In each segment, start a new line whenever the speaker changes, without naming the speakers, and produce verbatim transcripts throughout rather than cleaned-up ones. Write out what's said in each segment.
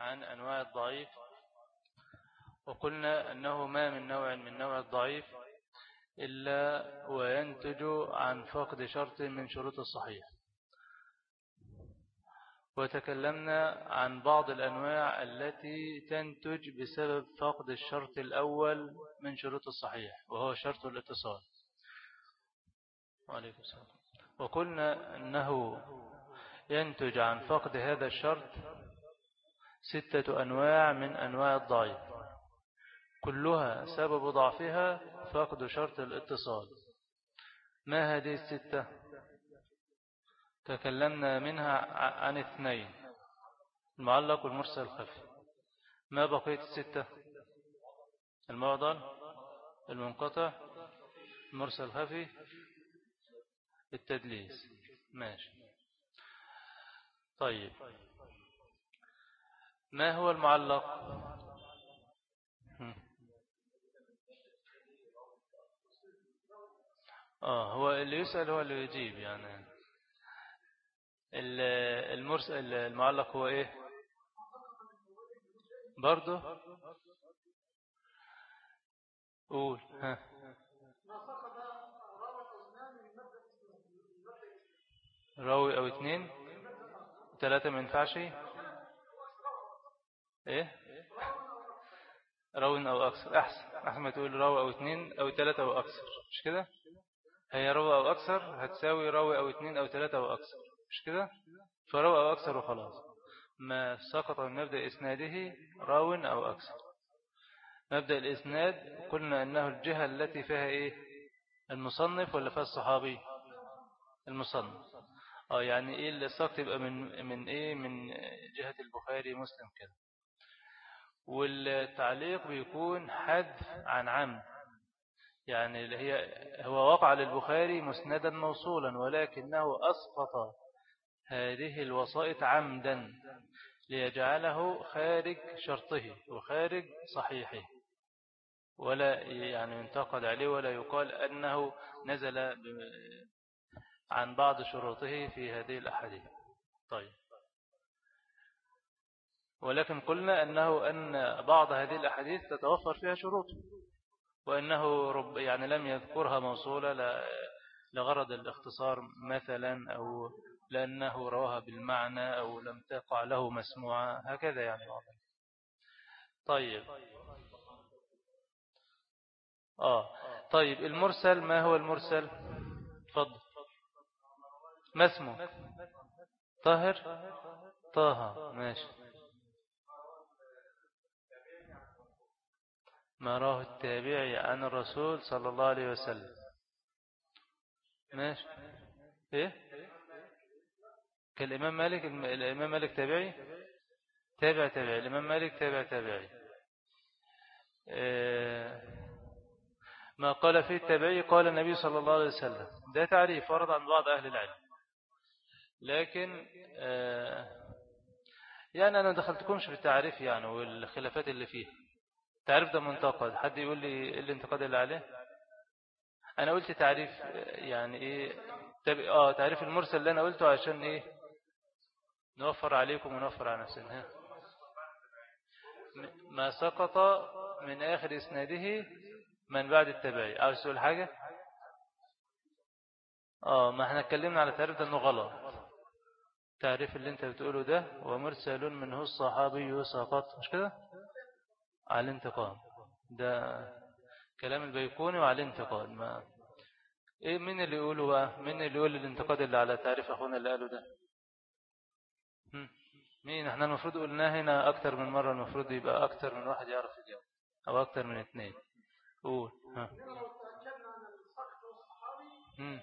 عن أنواع الضعيف، وقلنا أنه ما من نوع من نوع الضعيف إلا وينتج عن فقد شرط من شروط الصحيح. وتكلمنا عن بعض الأنواع التي تنتج بسبب فقد الشرط الأول من شروط الصحيح وهو شرط الاتصال. وعليكم السلام. وقلنا أنه ينتج عن فقد هذا الشرط ستة أنواع من أنواع الضعيف، كلها سبب ضعفها فقد شرط الاتصال. ما هذه الستة؟ تكلمنا منها عن اثنين، المعلق والمرسل الخفي. ما بقيت الستة؟ المعضل، المنقطع، المرسل الخفي، التدليس. ماشي. طيب، ما هو المعلق؟ آه هو اللي يسأل هو اللي يجيب. يعني المرسل المعلق هو إيه برضه؟ قول. ها راوي أو اثنين ثلاثة ما ينفعش. إيه راوي أو أكثر أحسن. أحسن ما تقول راوي أو اثنين أو ثلاثة أو أكثر، مش كده؟ هي راوي أو أكثر هتساوي راوي أو اثنين أو ثلاثة أو أكثر، مش كده؟ فراوي أو أكثر وخلاص. ما سقط من مبدأ إسناده راو أو أكثر. مبدأ الإسناد قلنا أنه الجهة التي فيها إيه؟ المصنف ولا فيها الصحابي؟ المصنف. اه يعني إيه اللي السقط يبقى من من إيه؟ من جهة البخاري مسلم كده. والتعليق بيكون حذف عن عمد، يعني اللي هي هو وقع للبخاري مسندا موصولا ولكنه أسقط هذه الوسائط عمدا ليجعله خارج شرطه وخارج صحيحه، ولا يعني ينتقد عليه ولا يقال أنه نزل عن بعض شروطه في هذه الأحاديث. طيب، ولكن قلنا أنه أن بعض هذه الأحاديث تتوفر فيها شروطه، وأنه رب يعني لم يذكرها موصولة لغرض الاختصار مثلا، أو لأنه رواها بالمعنى، أو لم تقع له مسموعة، هكذا يعني واضح. طيب آه طيب المرسل، ما هو المرسل؟ تفضل. ما اسمه؟ طاهر طه. ماشي. ما راه التابعي عن الرسول صلى الله عليه وسلم. ماشي. ايه كالإمام مالك. الإمام مالك تابعي تابع تابعي الإمام مالك تابع تابعي. إيه ما قال فيه التابعي قال النبي صلى الله عليه وسلم، ده تعريف ورد عن بعض أهل العلم. لكن آه يعني أنا دخلتكمش في التعريف يعني والخلافات اللي فيه. التعريف ده منتقد، حد يقول لي إيه الانتقاد اللي عليه؟ أنا قلت تعريف يعني إيه آه تعريف المرسل اللي أنا قلته عشان إيه نوفر عليكم ونوفر على نفسنا. ما سقط من آخر إسناده من بعد التبعي. عاوز تقول حاجة؟ آه ما احنا اتكلمنا على تعريف ده أنه غلط. التعريف اللي انت بتقوله ده ومرسل منه الصحابي سقط، مش كده؟ على الانتقام. ده كلام البيكوني وعلى الانتقاد. ما ايه مين اللي يقوله بقى؟ مين اللي يقول الانتقاد اللي على تعريف اخونا اللي قاله ده؟ هم؟ مين؟ احنا المفروض قلناه هنا اكتر من مرة، المفروض يبقى اكتر من واحد يعرف يجاوب او اكتر من اثنين. قول. ها هم.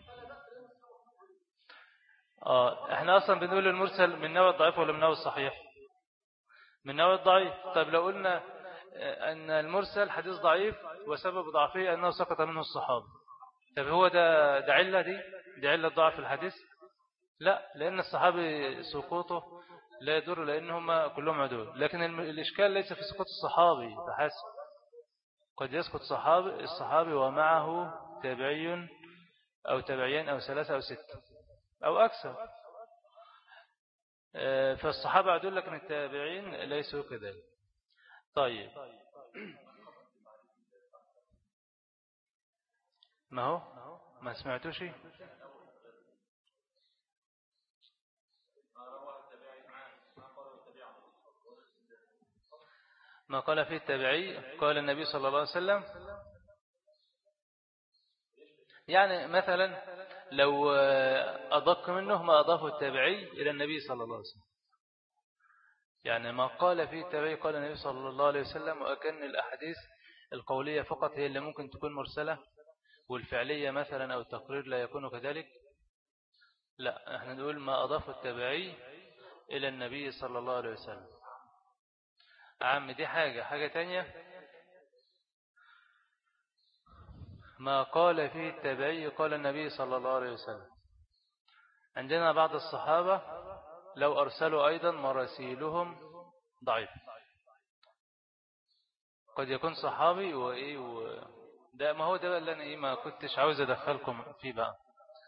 اه احنا اصلا بنقول المرسل من نوع الضعيف ولا من نوع الصحيح؟ من نوع الضعيف. طيب لو قلنا ان المرسل حديث ضعيف وسبب ضعفه انه سقط منه الصحابة، طب هو ده ده علة دي دي علة ضعف الحديث؟ لا، لأن الصحابي سقوطه لا يدور، لأن هم كلهم عدول. لكن الإشكال ليس في سقوط الصحابي فحسب، قد يسقط صحابي الصحابي ومعه تابعي أو تابعين أو ثلاثة أو ستة أو أكثر. فالصحابة عدول لكن التابعين ليسوا كذلك. طيب ما هو ما سمعتوش ما قال فيه التابعي قال النبي صلى الله عليه وسلم. يعني مثلا لو أدق منه ما أضافه التابعي إلى النبي صلى الله عليه وسلم، يعني ما قال فيه التابعي قال النبي صلى الله عليه وسلم، وأكن الأحاديث القولية فقط هي اللي ممكن تكون مرسلة، والفعلية مثلا أو التقرير لا يكون كذلك. لا، احنا نقول ما أضافه التابعي إلى النبي صلى الله عليه وسلم. عم دي حاجة حاجة تانية ما قال فيه التابعي قال النبي صلى الله عليه وسلم. عندنا بعض الصحابة لو أرسلوا أيضا مراسيلهم ضعيف، قد يكون صحابي وإيه و... ده ما هو ده اللي أنا إيه ما كنتش عاوز أدخلكم فيه بقى.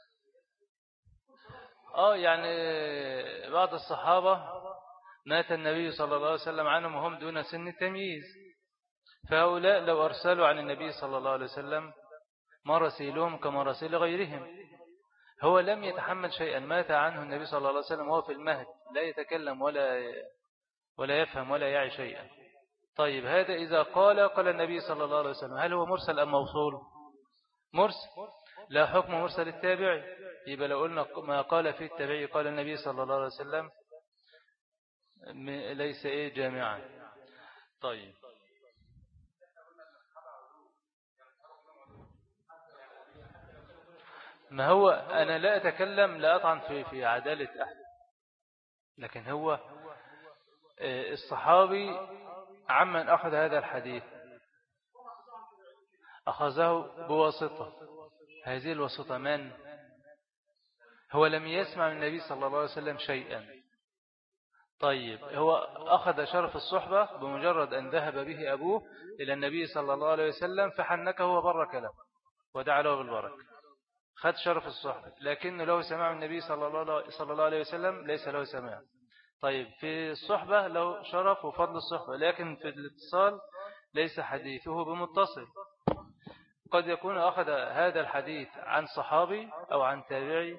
آه يعني بعض الصحابة مات النبي صلى الله عليه وسلم عنهم وهم دون سن التمييز، فهؤلاء لو أرسلوا عن النبي صلى الله عليه وسلم مراسيلهم كمراسيل غيرهم. هو لم يتحمل شيئا، مات عنه النبي صلى الله عليه وسلم وهو في المهد لا يتكلم ولا ولا يفهم ولا يعي شيئا. طيب هذا إذا قال قال النبي صلى الله عليه وسلم، هل هو مرسل أم موصول؟ مرسل، لا حكم مرسل التابعي. يبقى لو قلنا ما قال فيه التابعي قال النبي صلى الله عليه وسلم ليس إيه جامعا. طيب ما هو أنا لا أتكلم لا أطعن في في عدالة أحد، لكن هو الصحابي عمن أخذ هذا الحديث أخذه بواسطة، هذه الواسطة من؟ هو لم يسمع من النبي صلى الله عليه وسلم شيئا. طيب هو أخذ شرف الصحبة بمجرد أن ذهب به أبوه إلى النبي صلى الله عليه وسلم فحنكه وبرك له ودعا له بالبركة، خد شرف الصحبة، لكنه له سماع من النبي صلى الله عليه وسلم ليس له سماع. طيب في الصحبة له شرف وفضل الصحبة، لكن في الاتصال ليس حديثه بمتصل. قد يكون أخذ هذا الحديث عن صحابي أو عن تابعي،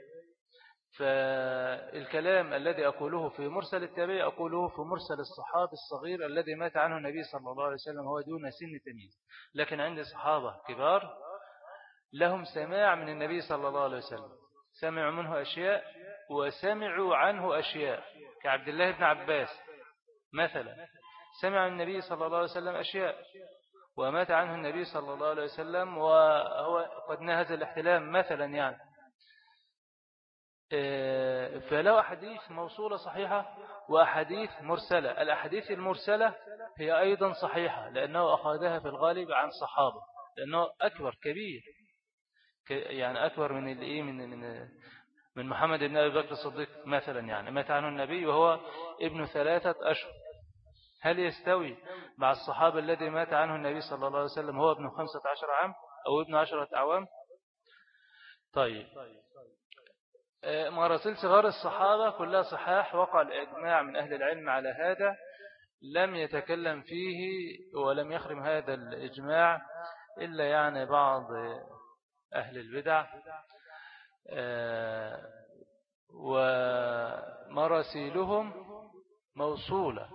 فالكلام الذي أقوله في مرسل التابعي أقوله في مرسل الصحابي الصغير الذي مات عنه النبي صلى الله عليه وسلم هو دون سن تمييز. لكن عند صحابة كبار لهم سماع من النبي صلى الله عليه وسلم، سمعوا منه أشياء وسمعوا عنه أشياء، كعبد الله بن عباس مثلا سمع النبي صلى الله عليه وسلم أشياء ومات عنه النبي صلى الله عليه وسلم وهو قد نهز الاحتلام مثلا يعني. فله أحاديث موصولة صحيحة وأحاديث مرسلة. الأحاديث المرسلة هي أيضا صحيحة لأنه أخذها في الغالب عن صحابة، لأنه أكبر كبير يعني أكبر من الإيه من من من محمد بن أبي بكر الصديق مثلا، يعني مات عنه النبي وهو ابن ثلاثة أشهر. هل يستوي مع الصحابة الذي مات عنه النبي صلى الله عليه وسلم هو ابن خمسة عشر عام أو ابن عشرة أعوام؟ طيب مراسيل صغار الصحابة كلها صحاح، وقع الإجماع من أهل العلم على هذا، لم يتكلم فيه ولم يخرم هذا الإجماع إلا يعني بعض أهل البدع. ومراسيلهم موصولة،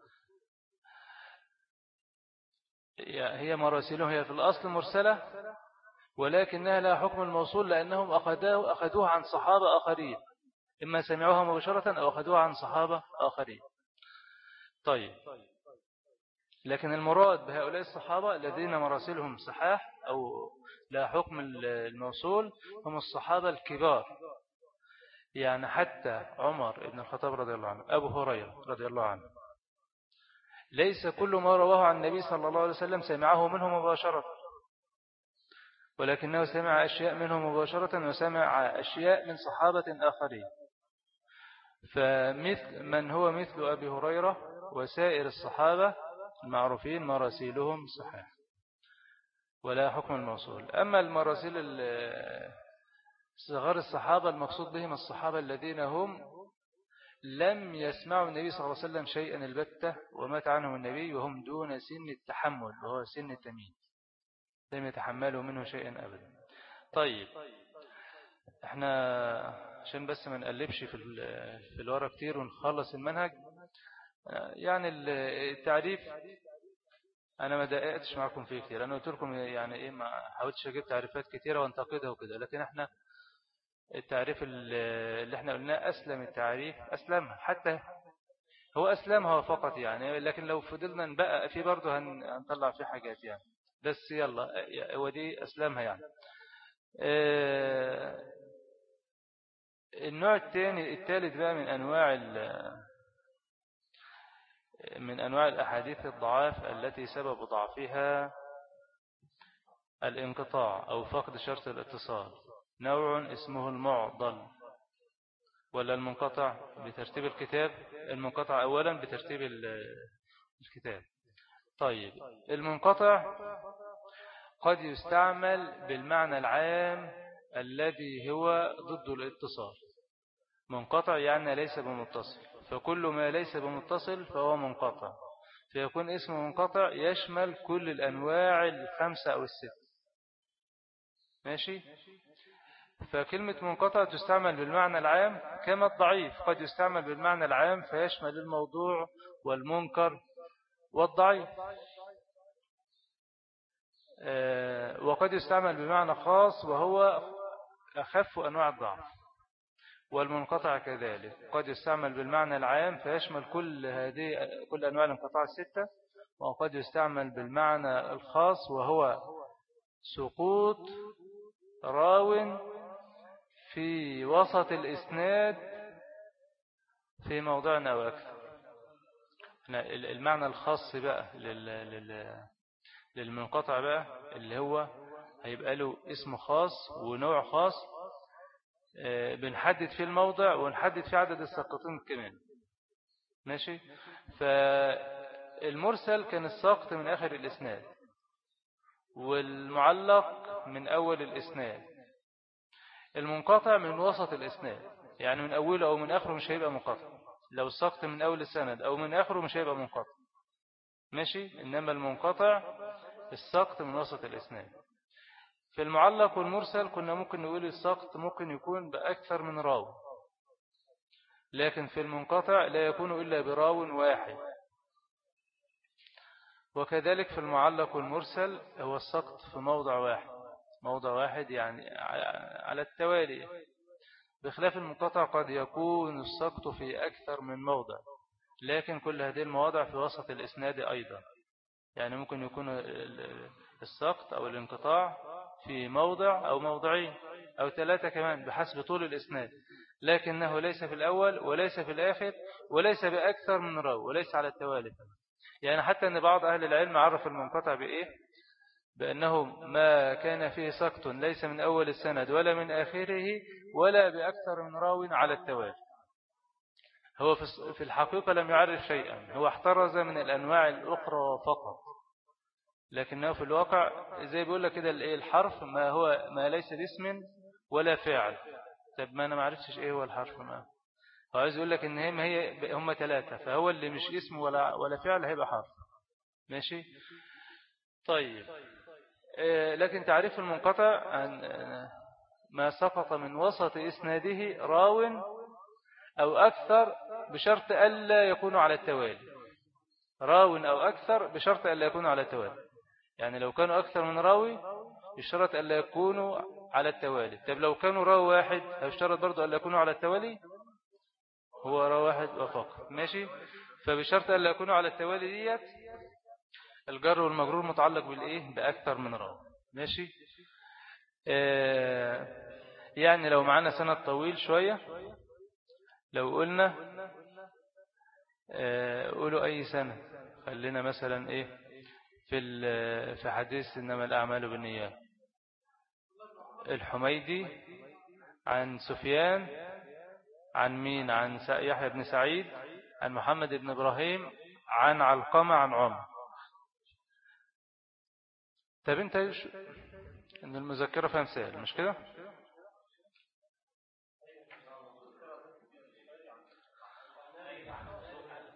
هي مراسيلهم هي في الأصل مرسلة ولكنها لا حكم الموصول لأنهم أخذوه, أخذوه عن صحابة آخرين، إما سمعوها مباشرة أو أخذوها عن صحابة آخرين. طيب لكن المراد بهؤلاء الصحابة الذين مراسلهم صحاح أو لا حكم الموصول هم الصحابة الكبار، يعني حتى عمر بن الخطاب رضي الله عنه، أبو هريرة رضي الله عنه، ليس كل ما رواه عن النبي صلى الله عليه وسلم سمعه منه مباشرة، ولكنه سمع أشياء منه مباشرة وسمع أشياء من صحابة آخرين. فمثل من هو مثل أبي هريرة وسائر الصحابة المعروفين مراسيلهم صحيح ولا حكم الموصول. أما المراسيل صغار الصحابة المقصود بهم الصحابة الذين هم لم يسمعوا النبي صلى الله عليه وسلم شيئا البتة ومات عنهم النبي وهم دون سن التحمل وهو سن التمييز، لم يتحملوا منه شيئا أبدا. طيب احنا عشان بس ما نقلبش في في الورق كتير ونخلص المنهج، يعني التعريف انا ما دققتش معكم فيه كتير، انا قلت لكم يعني ايه، ما حاولتش اجيب تعريفات كتيره وانتقدها وكده، لكن احنا التعريف اللي احنا قلناه اسلم التعريف، اسلم حتى هو اسلمها فقط يعني، لكن لو فضلنا نبقى فيه برضه هنطلع فيه حاجات يعني، بس يلا هو دي اسلمها يعني. النوع الثاني الثالث بقى من انواع من أنواع الأحاديث الضعاف التي سبب ضعفها الانقطاع أو فقد شرط الاتصال، نوع اسمه المعضل ولا المنقطع بترتيب الكتاب، المنقطع أولا بترتيب الكتاب. طيب المنقطع قد يستعمل بالمعنى العام الذي هو ضد الاتصال، منقطع يعني ليس بمتصل، فكل ما ليس بمتصل فهو منقطع، فيكون اسم منقطع يشمل كل الأنواع الخمسة أو الستة. ماشي؟ فكلمة منقطع تستعمل بالمعنى العام، كما الضعيف قد يستعمل بالمعنى العام فيشمل الموضوع والمنكر والضعيف، وقد يستعمل بمعنى خاص وهو أخف أنواع الضعف، والمنقطع كذلك قد يستعمل بالمعنى العام فيشمل كل هذه كل أنواع الانقطاع الستة، وقد يستعمل بالمعنى الخاص وهو سقوط راو في وسط الإسناد في موضع أو أكثر. المعنى الخاص بقى للمنقطع بقى اللي هو هيبقى له اسم خاص ونوع خاص، بنحدد فيه الموضع ونحدد فيه عدد الساقطين كمان. ماشي؟ فالمرسل كان الساقط من آخر الإسناد، والمعلق من أول الإسناد، المنقطع من وسط الإسناد، يعني من أوله أو من آخره مش هيبقى منقطع، لو الساقط من أول السند أو من آخره مش هيبقى منقطع. ماشي؟ إنما المنقطع الساقط من وسط الإسناد. في المعلق والمرسل كنا ممكن نقول الساقط ممكن يكون بأكثر من راو، لكن في المنقطع لا يكون إلا براو واحد. وكذلك في المعلق والمرسل هو السقط في موضع واحد، موضع واحد يعني على التوالي، بخلاف المنقطع قد يكون السقط في أكثر من موضع، لكن كل هذه المواضع في وسط الإسناد أيضا، يعني ممكن يكون السقط أو الانقطاع في موضع أو موضعين أو ثلاثة كمان بحسب طول الإسناد، لكنه ليس في الأول وليس في الآخر وليس بأكثر من راو وليس على التوالي. يعني حتى أن بعض أهل العلم عرف المنقطع بإيه؟ بأنه ما كان فيه سقط ليس من أول السند ولا من آخره ولا بأكثر من راو على التوالي. هو في الحقيقة لم يعرف شيئا، هو احترز من الأنواع الأخرى فقط، لكنه في الواقع زي بيقول لك كده الحرف ما هو ما ليس باسم ولا فعل. طب ما أنا ما عرفتش إيه هو الحرف، ما هو عايز يقول لك إن هم هي هم ثلاثة، فهو اللي مش اسم ولا ولا فعل هيبقى حرف. ماشي؟ طيب آه لكن تعريف المنقطع عن آه ما سقط من وسط إسناده راو أو أكثر بشرط ألا يكونوا على التوالي، راو أو أكثر بشرط ألا يكونوا على التوالي، يعني لو كانوا أكثر من راوي يشترط ألا يكونوا على التوالي. طب لو كانوا راوي واحد يشترط برضو ألا يكونوا على التوالي، هو راوي واحد وفقط. ماشي؟ فبشرط ألا يكونوا على التوالي ديت الجر والمجرور متعلق بالإيه؟ بأكثر من راوي. ماشي؟ آه يعني لو معنا سند طويل شوية، لو قلنا آه قولوا أي سنة، خلينا مثلا إيه في في حديث إنما الأعمال بالنيات، الحميدي عن سفيان عن مين؟ عن يحيى بن سعيد عن محمد بن إبراهيم عن علقمة عن عمر. طب انت ايش ان المذكرة فيها مثال مش كده؟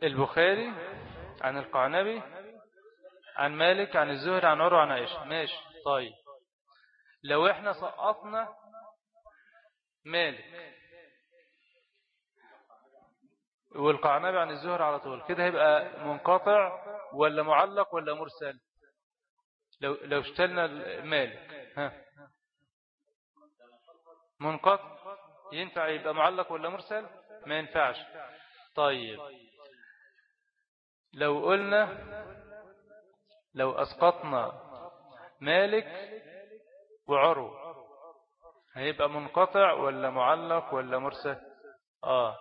البخاري عن القعنبي عن مالك عن الزهري عن عروة عن عائشة. ماشي. طيب لو احنا سقطنا مالك والقعنبي عن الزهري على طول كده هيبقى منقطع ولا معلق ولا مرسل؟ لو لو اشتلنا مالك ها منقطع ينفع يبقى معلق ولا مرسل؟ ما ينفعش. طيب لو قلنا لو أسقطنا مالك وعرو هيبقى منقطع ولا معلق ولا مرسل؟ آه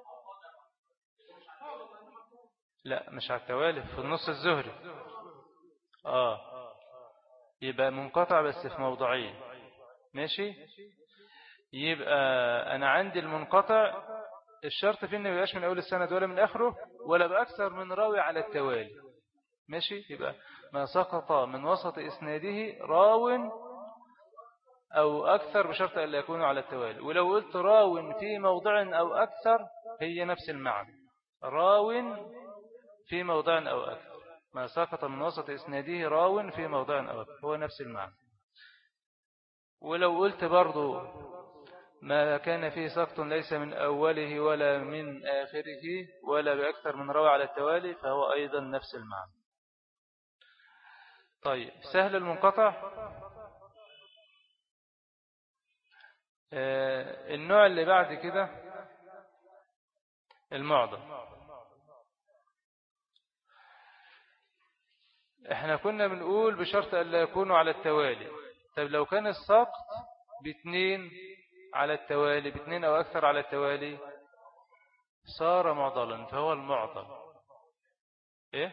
لا مش على التوالي، في النص الزهري. آه يبقى منقطع بس في موضعين. ماشي. يبقى أنا عندي المنقطع الشرط فيه إنه يبقاش من أول السند ولا من آخره ولا بأكثر من راوي على التوالي. ماشي. يبقى ما سقط من وسط إسناده راو أو أكثر بشرط أن لا يكونوا على التوالي. ولو قلت راو في موضع أو أكثر هي نفس المعنى، راو في موضع أو أكثر. ما سقط من وسط إسناده راو في موضع أو أكثر هو نفس المعنى. ولو قلت برضو ما كان فيه سقط ليس من أوله ولا من آخره ولا بأكثر من راوي على التوالي فهو أيضا نفس المعنى. طيب سهل المنقطع. آه النوع اللي بعد كده المعضل. احنا كنا بنقول بشرط أن لا يكونوا على التوالي. طيب لو كان السقط باثنين على التوالي، باثنين أو أكثر على التوالي، صار معضلا فهو المعضل. إيه؟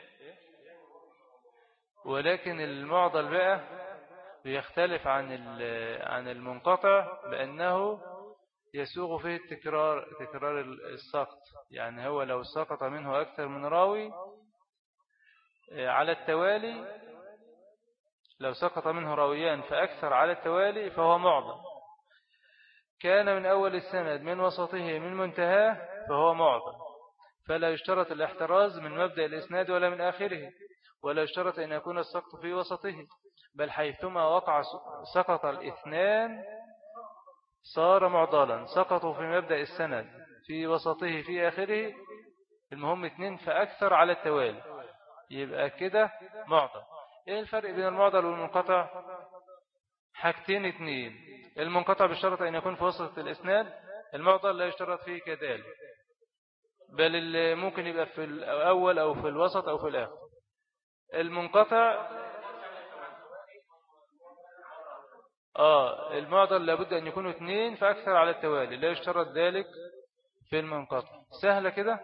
ولكن المعضل بقى بيختلف عن عن المنقطع بأنه يسوغ فيه التكرار تكرار السقط. يعني هو لو سقط منه أكثر من راوي على التوالي، لو سقط منه راويان فأكثر على التوالي فهو معضل. كان من أول السند من وسطه من منتهاه فهو معضل. فلا يشترط الاحتراز من مبدأ الإسناد ولا من آخره، ولا يشترط أن يكون السقط في وسطه، بل حيثما وقع سقط الاثنان صار معضلا. سقطوا في مبدأ السند في وسطه في آخره، المهم اثنين فأكثر على التوالي، يبقى كده معضل. ايه الفرق بين المعضل والمنقطع؟ حاجتين اثنين. المنقطع بالشرط أن يكون في وسط الإسناد، المعضل لا يشترط فيه كذلك، بل ممكن يبقى في الأول أو في الوسط أو في الآخر. المنقطع آه المعضل لابد أن يكونوا اثنين فأكثر على التوالي، لا يشترط ذلك في المنقطع. سهلة كده.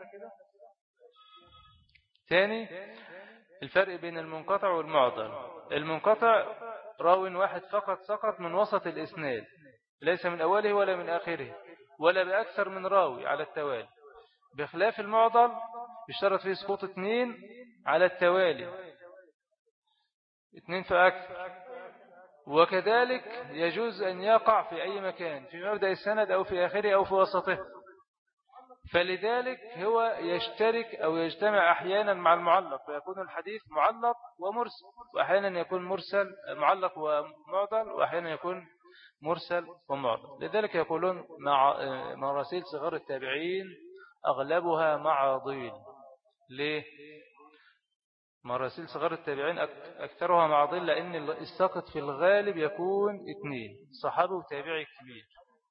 ثاني الفرق بين المنقطع والمعضل. المنقطع راو واحد فقط سقط من وسط الإسناد، ليس من أوله ولا من آخره ولا بأكثر من راوي على التوالي، بخلاف المعضل يشترط فيه سقوط اثنين على التوالي، اثنين فأكثر. وكذلك يجوز أن يقع في أي مكان في مبدأ السند أو في آخره أو في وسطه. فلذلك هو يشترك أو يجتمع أحيانا مع المعلق فيكون الحديث معلق ومرسل، وأحيانا يكون مرسل معلق ومعضل، وأحيانا يكون مرسل ومعضل. لذلك يقولون مع مراسيل صغار التابعين أغلبها معاضيل. ليه؟ مراسيل صغار التابعين أكثرها معاضيل لأن الساقط في الغالب يكون اثنين، صحابي وتابعي كبير،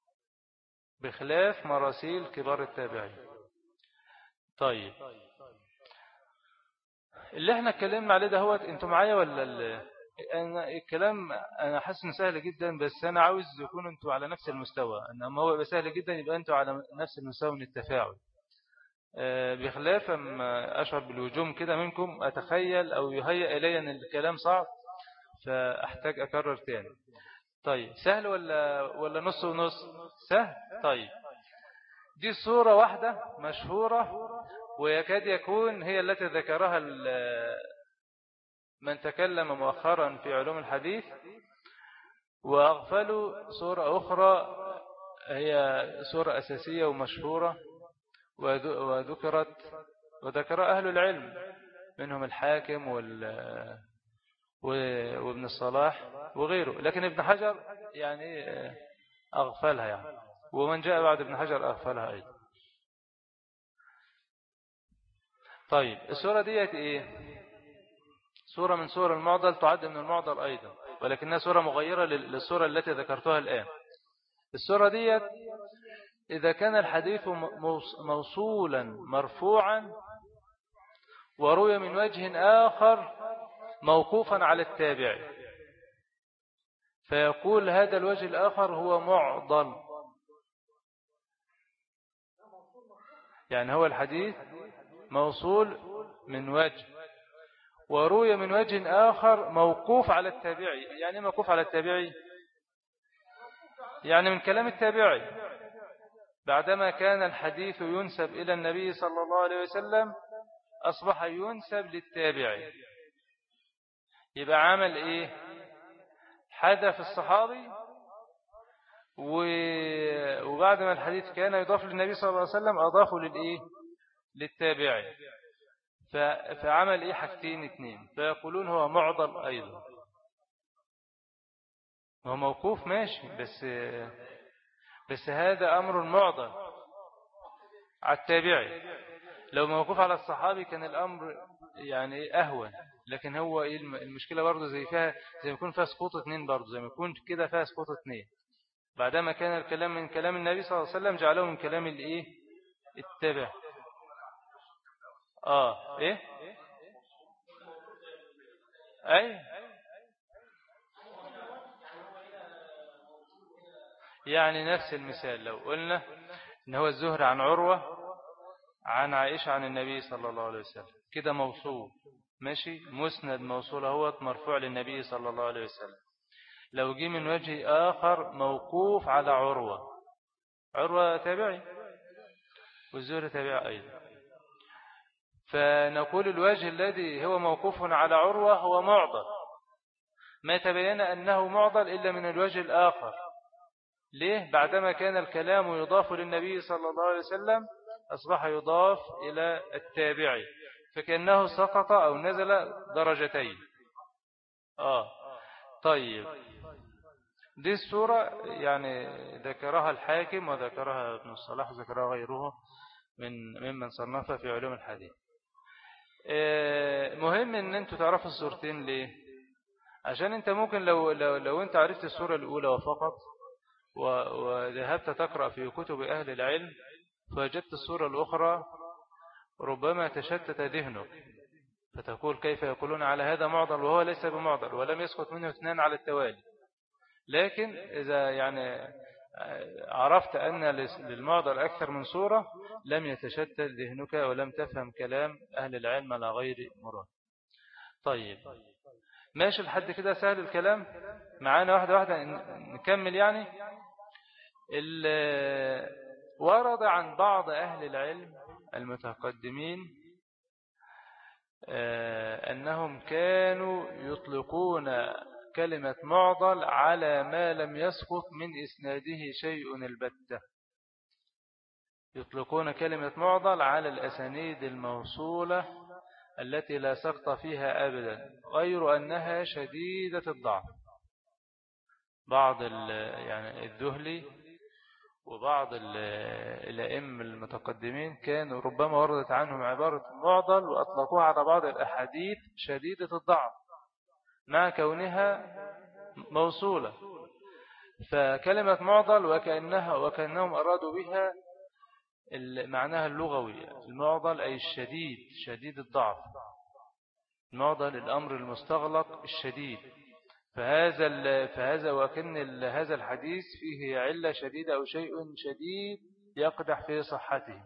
بخلاف مراسيل كبار التابعين. طيب اللي احنا اتكلمنا عليه ده هو انتوا معايا ولا ال... أنا الكلام أنا حاسس إنه سهل جدا، بس أنا عاوز يكون انتوا على نفس المستوى. إنما هو يبقى سهل جدا يبقى انتوا على نفس المستوى من التفاعل، بخلاف أما أشعر بالهجوم كده منكم أتخيل أو يهيأ إلي أن الكلام صعب فأحتاج أكرر تاني. طيب سهل ولا ولا نص ونص؟ سهل. طيب دي صورة واحدة مشهورة ويكاد يكون هي التي ذكرها من تكلم مؤخرا في علوم الحديث، وأغفلوا صورة أخرى هي صورة أساسية ومشهورة وذكرت وذكر أهل العلم منهم الحاكم وال وابن الصلاح وغيره، لكن ابن حجر يعني أغفلها يعني، ومن جاء بعد ابن حجر أغفلها أيضا. طيب السورة ديت إيه؟ سورة من سور المعضل، تعد من المعضل أيضا، ولكنها سورة مغيرة للسورة التي ذكرتها الآن. السورة ديت إذا كان الحديث موصولا مرفوعا وروي من وجه آخر موقوفا على التابع، فيقول هذا الوجه الآخر هو معضل. يعني هو الحديث موصول من وجه وروي من وجه آخر موقوف على التابعي. يعني موقوف على التابعي يعني من كلام التابعي، بعدما كان الحديث ينسب إلى النبي صلى الله عليه وسلم أصبح ينسب للتابعي. يبقى عمل إيه؟ حدث الصحابي، وبعد ما الحديث كان يضاف للنبي صلى الله عليه وسلم أضافه للإيه؟ للتابعي. فعمل إيه؟ حاجتين اتنين، فيقولون هو معضل أيضا. هو موقوف ماشي، بس بس هذا أمر معضل على التابعي. لو موقوف على الصحابي كان الأمر يعني أهون، لكن هو إيه المشكلة برضو؟ زي فيها زي ما يكون فيها سقوط اتنين، برضو زي ما يكون كده فيها سقوط اتنين. بعدما كان الكلام من كلام النبي صلى الله عليه وسلم جعله من كلام الإيه؟ التابع. آه إيه أي يعني نفس المثال، لو قلنا إن هو الزهري عن عروة عن عائشة عن النبي صلى الله عليه وسلم، كده موصول ماشي، مسند موصول هو مرفوع للنبي صلى الله عليه وسلم. لو جي من وجه آخر موقوف على عروة، عروة تابعي والزهري تابعي أيضا، فنقول الوجه الذي هو موقوف على عروة هو معضل، ما تبين أنه معضل إلا من الوجه الآخر. ليه؟ بعدما كان الكلام يضاف للنبي صلى الله عليه وسلم أصبح يضاف إلى التابعي، فكأنه سقط أو نزل درجتين. آه طيب، دي السورة يعني ذكرها الحاكم وذكرها ابن الصلاح وذكرها غيره من ممن صنفها في علوم الحديث. مهم ان انتوا تعرفوا السورتين. ليه؟ عشان انت ممكن لو, لو, لو انت عرفت السورة الأولى وفقط وذهبت تقرأ في كتب أهل العلم فوجدت السورة الأخرى ربما تشتت ذهنك، فتقول كيف يقولون على هذا معضل وهو ليس بمعضل ولم يسقط منه اثنان على التوالي. لكن إذا يعني عرفت أن للمعضل أكثر من صورة لم يتشتت ذهنك ولم تفهم كلام أهل العلم على غير مراد. طيب ماشي لحد كده سهل الكلام معانا؟ واحدة واحدة نكمل. يعني ورد عن بعض أهل العلم المتقدمين أنهم كانوا يطلقون كلمة معضل على ما لم يسقط من إسناده شيء البتة. يطلقون كلمة معضل على الأسانيد الموصولة التي لا سقط فيها أبدا غير أنها شديدة الضعف. بعض يعني الذهلي وبعض الأئمة المتقدمين كانوا ربما وردت عنهم عبارة معضل وأطلقوها على بعض الأحاديث شديدة الضعف مع كونها موصولة. فكلمة معضل وكأنها وكأنهم أرادوا بها معناها اللغوي. المعضل أي الشديد، شديد الضعف. المعضل الأمر المستغلق الشديد. فهذا فهذا وكأن هذا الحديث فيه علة شديدة أو شيء شديد يقدح في صحته،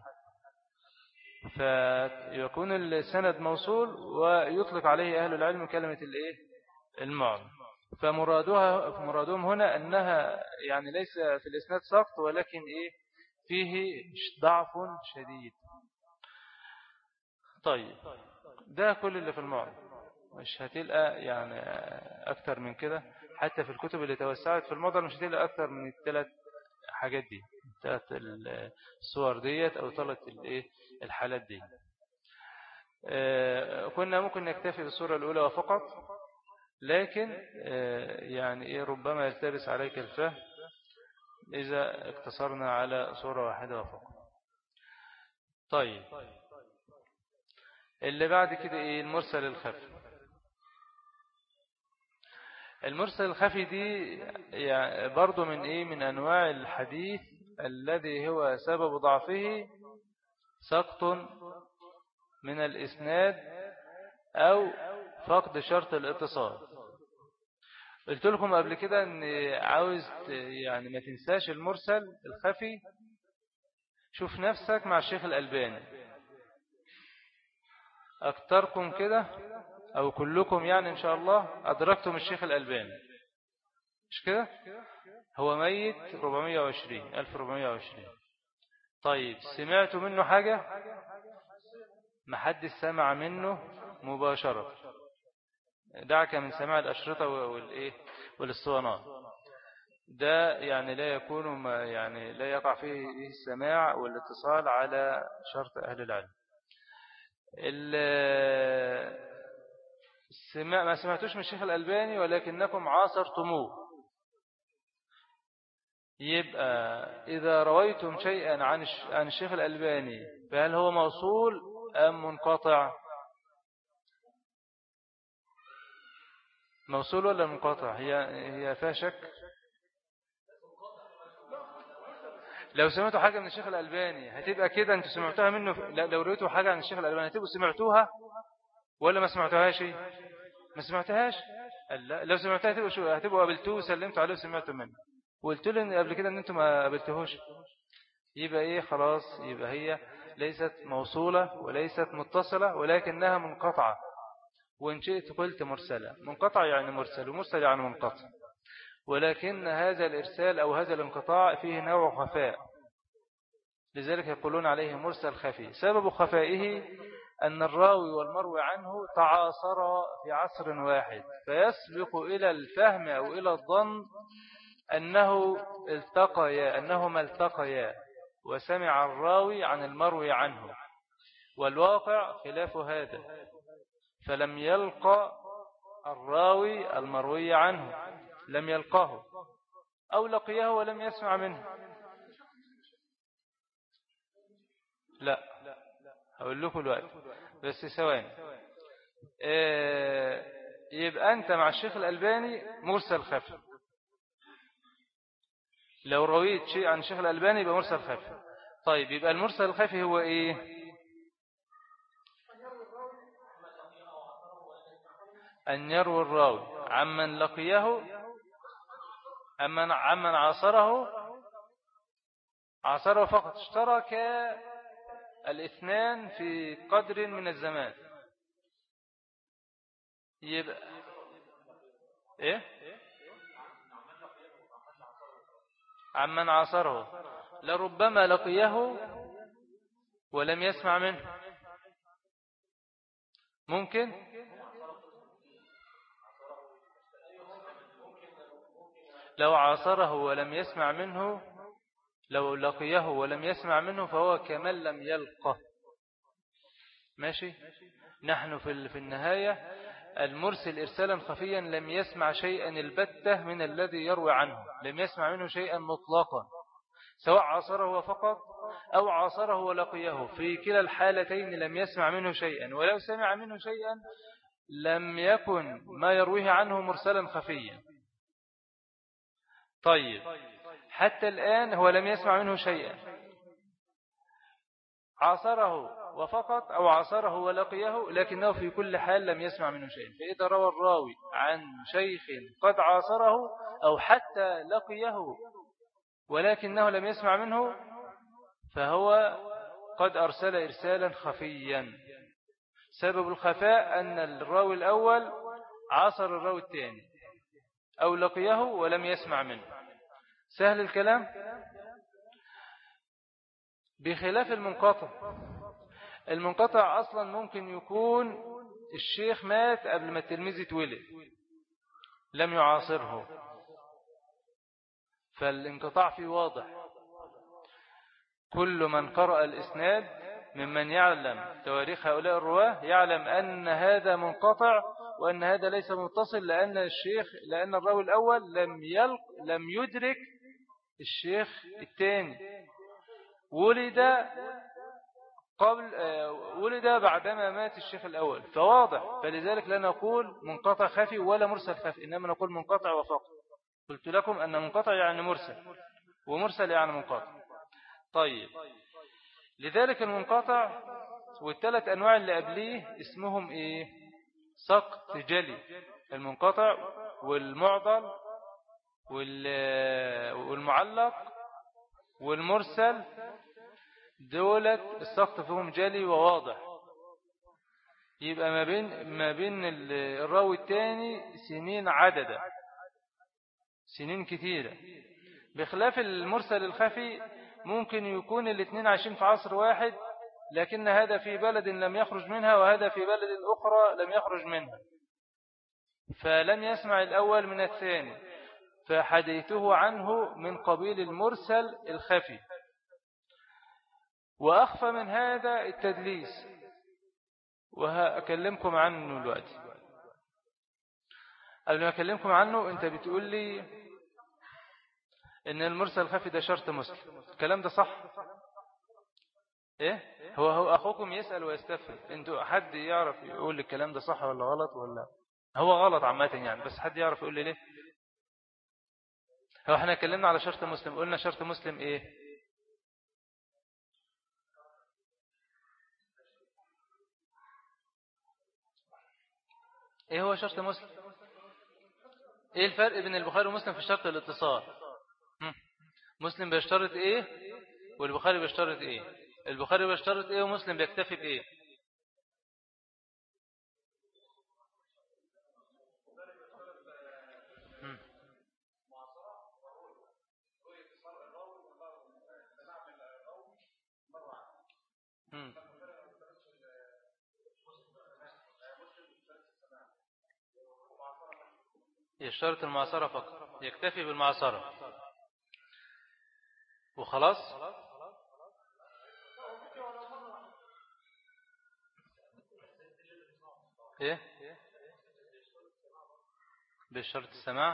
فيكون السند موصول ويطلق عليه أهل العلم كلمة الإيه؟ المعضل. فمرادها فمرادهم هنا أنها يعني ليس في الإسناد سقط ولكن إيه؟ فيه ضعف شديد. طيب ده كل اللي في المعضل، مش هتلقى يعني أكتر من كده. حتى في الكتب اللي توسعت في المعضل مش هتلقى أكتر من الثلاث حاجات دي، ثلاث الصور ديت أو ثلاث الحالات دي. كنا ممكن نكتفي بالصورة الأولى فقط، لكن يعني إيه ربما يلتبس عليك الفهم إذا اقتصرنا على صورة واحدة فقط. طيب اللي بعد كده إيه؟ المرسل الخفي. المرسل الخفي دي يعني برضو من إيه؟ من أنواع الحديث الذي هو سبب ضعفه سقط من الإسناد أو فقد شرط الاتصال. قلت لكم قبل كده أن عاوز يعني ما تنساش المرسل الخفي. شوف نفسك مع الشيخ الألباني، أكتركم كده أو كلكم يعني إن شاء الله أدركتم الشيخ الألباني، مش كده؟ هو ميت أربعمائة وعشرين ألف وأربعمائة وعشرين. طيب سمعتوا منه حاجة؟ ما حد سمع منه مباشرة، دعك من سماع الأشرطة والإيه والاسطوانات. ده يعني لا يكون ما يعني لا يقع فيه السماع والاتصال على شرط أهل العلم. السماع ما سمعتوش من الشيخ الألباني ولكنكم عاصرتموه، يبقى إذا رويتم شيئا عن عن الشيخ الألباني فهل هو موصول أم منقطع؟ موصول ولا منقطع؟ هي هي فيها شك. لو سمعتوا حاجة من الشيخ الألباني هتبقى كده أنتوا سمعتوها منه. لو رويتوا حاجة عن الشيخ الألباني هتبقوا سمعتوها ولا ما سمعتوهاش؟ ما سمعتهاش. لا، لو سمعتها هتبقوا شو هتبقوا قابلتوه وسلمتوا عليه وسمعتوا منه وقلت له قبل كده ان انتم ما قابلتوهوش. يبقى ايه؟ خلاص، يبقى هي ليست موصولة وليست متصلة ولكنها منقطعة، وإن شئت قلت مرسلة. منقطع يعني مرسل، ومرسل يعني منقطع، ولكن هذا الإرسال أو هذا الانقطاع فيه نوع خفاء، لذلك يقولون عليه مرسل خفي. سبب خفائه أن الراوي والمروي عنه تعاصرا في عصر واحد، فيسبق إلى الفهم أو إلى الظن أنه التقيا أنهما التقيا وسمع الراوي عن المروي عنه، والواقع خلاف هذا، فلم يلقى الراوي المروي عنه، لم يلقاه أو لقيه ولم يسمع منه. لا، هقول لكم الوقت بس ثواني. آه يبقى أنت مع الشيخ الألباني مرسل خفي. لو رويت شيء عن الشيخ الألباني يبقى مرسل خفي. طيب يبقى المرسل الخفي هو إيه؟ أن يروي الراوي عمن لقيه عمن, عمن عاصره عاصره فقط، اشترك الاثنان في قدر من الزمان. يبقى إيه؟ عمن عاصره لربما لقيه ولم يسمع منه. ممكن لو عاصره ولم يسمع منه، لو لقيه ولم يسمع منه فهو كمن لم يلقه. ماشي. نحن في في النهاية المرسل إرسالا خفيا لم يسمع شيئا البتة من الذي يروي عنه، لم يسمع منه شيئا مطلقا، سواء عاصره فقط أو عاصره ولقيه، في كلا الحالتين لم يسمع منه شيئا، ولو سمع منه شيئا لم يكن ما يرويه عنه مرسلا خفيا. طيب حتى الآن هو لم يسمع منه شيئا، عاصره وفقط أو عاصره ولقيه، لكنه في كل حال لم يسمع منه شيئا. فإذا روى الراوي عن شيخ قد عاصره أو حتى لقيه ولكنه لم يسمع منه فهو قد أرسل إرسالا خفيا. سبب الخفاء أن الراوي الأول عاصر الراوي الثاني أو لقيه ولم يسمع منه. سهل الكلام. بخلاف المنقطع. المنقطع أصلا ممكن يكون الشيخ مات قبل ما التلميذ يتولد، لم يعاصره، فالانقطاع فيه واضح. كل من قرأ الإسناد ممن يعلم تواريخ هؤلاء الرواة يعلم أن هذا منقطع وأن هذا ليس متصل، لأن الشيخ لأن الراوي الأول لم يلق لم يدرك الشيخ الثاني، ولد قبل ولد بعدما مات الشيخ الأول، فواضح. فلذلك لا نقول منقطع خفي ولا مرسل خفي، إنما نقول منقطع وفقط. قلت لكم أن منقطع يعني مرسل، ومرسل يعني منقطع. طيب، لذلك المنقطع والثلاث أنواع اللي قبليه اسمهم إيه؟ سقط جلي. المنقطع والمعضل والمعلق والمرسل، دولت السقط فيهم جلي وواضح. يبقى ما بين ما بين الراوي الثاني سنين عددة، سنين كثيرة. بخلاف المرسل الخفي ممكن يكون الاثنين عايشين في عصر واحد، لكن هذا في بلد لم يخرج منها وهذا في بلد أخرى لم يخرج منها، فلم يسمع الأول من الثاني، فحديثه عنه من قبيل المرسل الخفي. وأخفى من هذا التدليس، وهأكلمكم عنه دلوقتي. قبل ما أكلمكم عنه، أنت بتقول لي إن المرسل الخفي ده شرط مسلم، الكلام ده صح؟ إيه؟ هو هو أخوكم يسأل ويستفهم، أنتوا حد يعرف يقول لي الكلام ده صح ولا غلط؟ ولا هو غلط عامة يعني، بس حد يعرف يقول لي ليه؟ هو احنا اتكلمنا على شرط مسلم، قلنا شرط مسلم إيه؟ إيه هو شرط مسلم؟ إيه الفرق بين البخاري ومسلم في شرط الاتصال؟ مسلم بيشترط إيه والبخاري بيشترط إيه؟ البخاري بيشترط إيه ومسلم بيكتفي بإيه؟ يشترط المعاصرة فقط، يكتفي بالمعاصرة وخلاص. ايه بالشرط السماع؟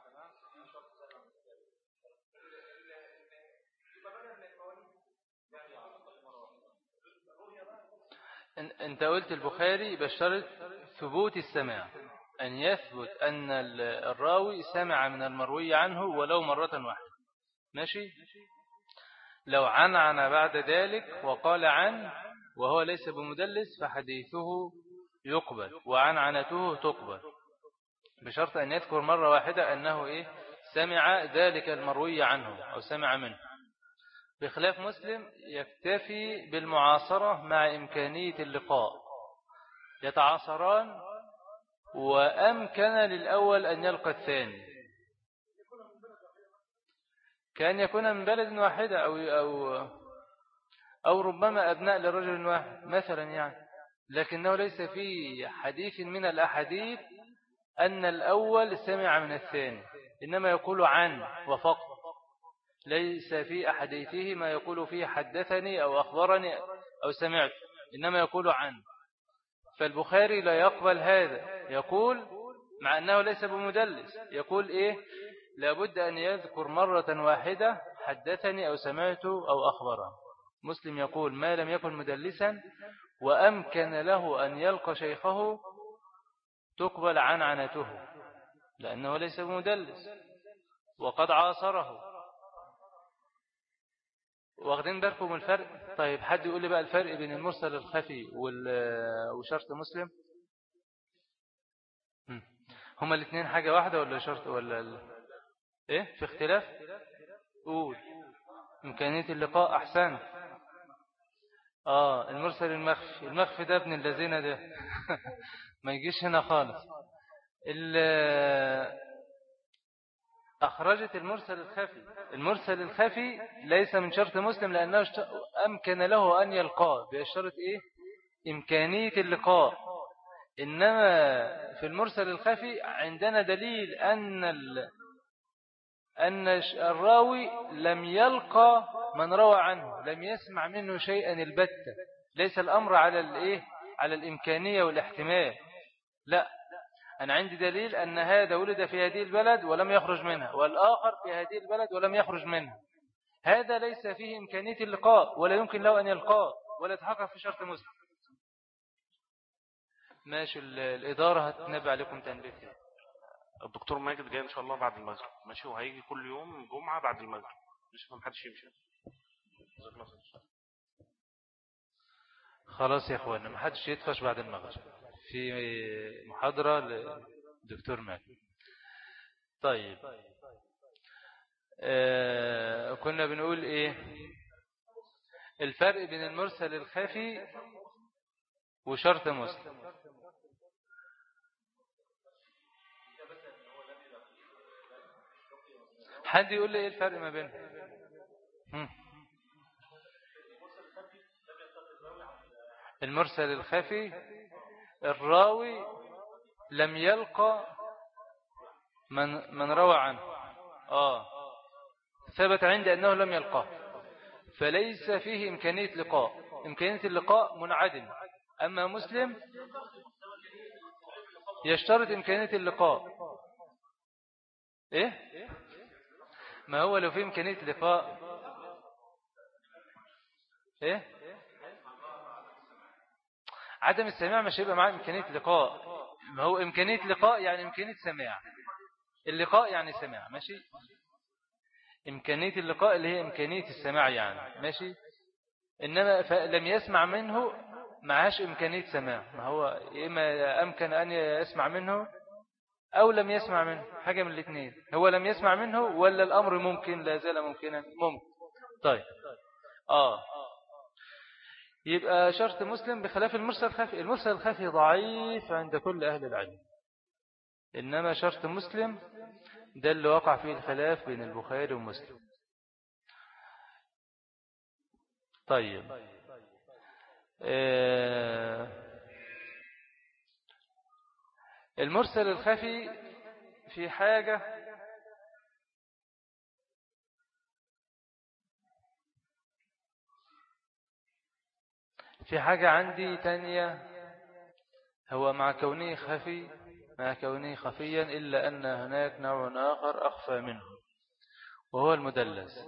انت قلت البخاري بشرط ثبوت السماع، أن يثبت أن الراوي سمع من المروي عنه ولو مرة واحدة، ماشي. لو عنعن بعد ذلك وقال عن وهو ليس بمدلس فحديثه يقبل وعنعنته تقبل، بشرط أن يذكر مرة واحدة أنه إيه سمع ذلك المروي عنه أو سمع منه. بخلاف مسلم يكتفي بالمعاصرة مع إمكانية اللقاء، يتعاصران وأمكن للأول أن يلقى الثاني، كان يكون من بلد واحدة أو, أو, أو ربما أبناء لرجل واحد مثلا يعني، لكنه ليس في حديث من الأحاديث أن الأول سمع من الثاني، إنما يقول عن وفقط، ليس في أحاديثه ما يقول فيه حدثني أو أخبرني أو سمعت، إنما يقول عن. فالبخاري لا يقبل هذا، يقول مع أنه ليس بمدلس، يقول إيه لابد أن يذكر مرة واحدة حدثني أو سمعت أو أخبره. مسلم يقول ما لم يكن مدلسا وأمكن له أن يلقى شيخه تقبل عن عنته، لأنه ليس بمدلس وقد عاصره. واخدين بالكم الفرق؟ طيب حد يقول لي بقى الفرق بين المرسل الخفي وشرط مسلم؟ هما الاثنين حاجة واحدة ولا شرط ولا ال... ايه في اختلاف؟ قول. إمكانية اللقاء أحسن. آه المرسل المخفي، المخفي ده ابن الذين ده ما يجيش هنا خالص. أخرجت المرسل الخفي، المرسل الخفي ليس من شرط مسلم لأنه أمكن له أن يلقاه بشرط إيه إمكانية اللقاء. إنما في المرسل الخفي عندنا دليل أن أن الراوي لم يلقى من روى عنه، لم يسمع منه شيئا البتة، ليس الأمر على الإيه على الإمكانية والاحتمال، لا، أنا عندي دليل أن هذا ولد في هذه البلد ولم يخرج منها، والآخر في هذه البلد ولم يخرج منها، هذا ليس فيه إمكانية اللقاء ولا يمكن له أن يلقاه ولا يتحقق في شرط مسلم. ماشي، الإدارة هتنبع عليكم تنبيه.
الدكتور ماجد جاي إن شاء الله بعد المغرب، ماشي، وهيجي كل يوم جمعة بعد المغرب، مش ما حدش يمشي.
خلاص يا أخوانا، ما حدش يدفش بعد المغرب في محاضرة للدكتور ماجد. طيب، آه كنا بنقول إيه الفرق بين المرسل الخفي وشرط مسلم؟ حد يقول لي ايه الفرق ما بينهم؟ المرسل الخفي الراوي لم يلقى من من روى عنه، اه ثبت عندي انه لم يلقاه، فليس فيه امكانيه لقاء، امكانيه اللقاء منعدم. اما مسلم يشترط امكانيه اللقاء. ايه ما هو لو في امكانيه لقاء ايه عدم السماع مش هيبقى معاه امكانيه لقاء. ما هو امكانيه لقاء يعني امكانيه سماع، اللقاء يعني سماع، ماشي، امكانيه اللقاء اللي هي امكانيه السماع يعني، ماشي. انما لم يسمع منه معهاش امكانيه سماع، ما هو اما امكن ان يسمع منه أو لم يسمع منه، حاجة من الاثنين، هو لم يسمع منه ولا الأمر ممكن لا زال ممكنا ممكن. طيب آه يبقى شرط مسلم بخلاف المرسل الخفي. المرسل الخفي ضعيف عند كل أهل العلم، إنما شرط مسلم ده اللي وقع فيه الخلاف بين البخاري ومسلم. طيب آه المرسل الخفي في حاجة في حاجة عندي تانية، هو مع كونه خفي مع كونه خفيا إلا أن هناك نوع آخر أخفى منه وهو المدلس.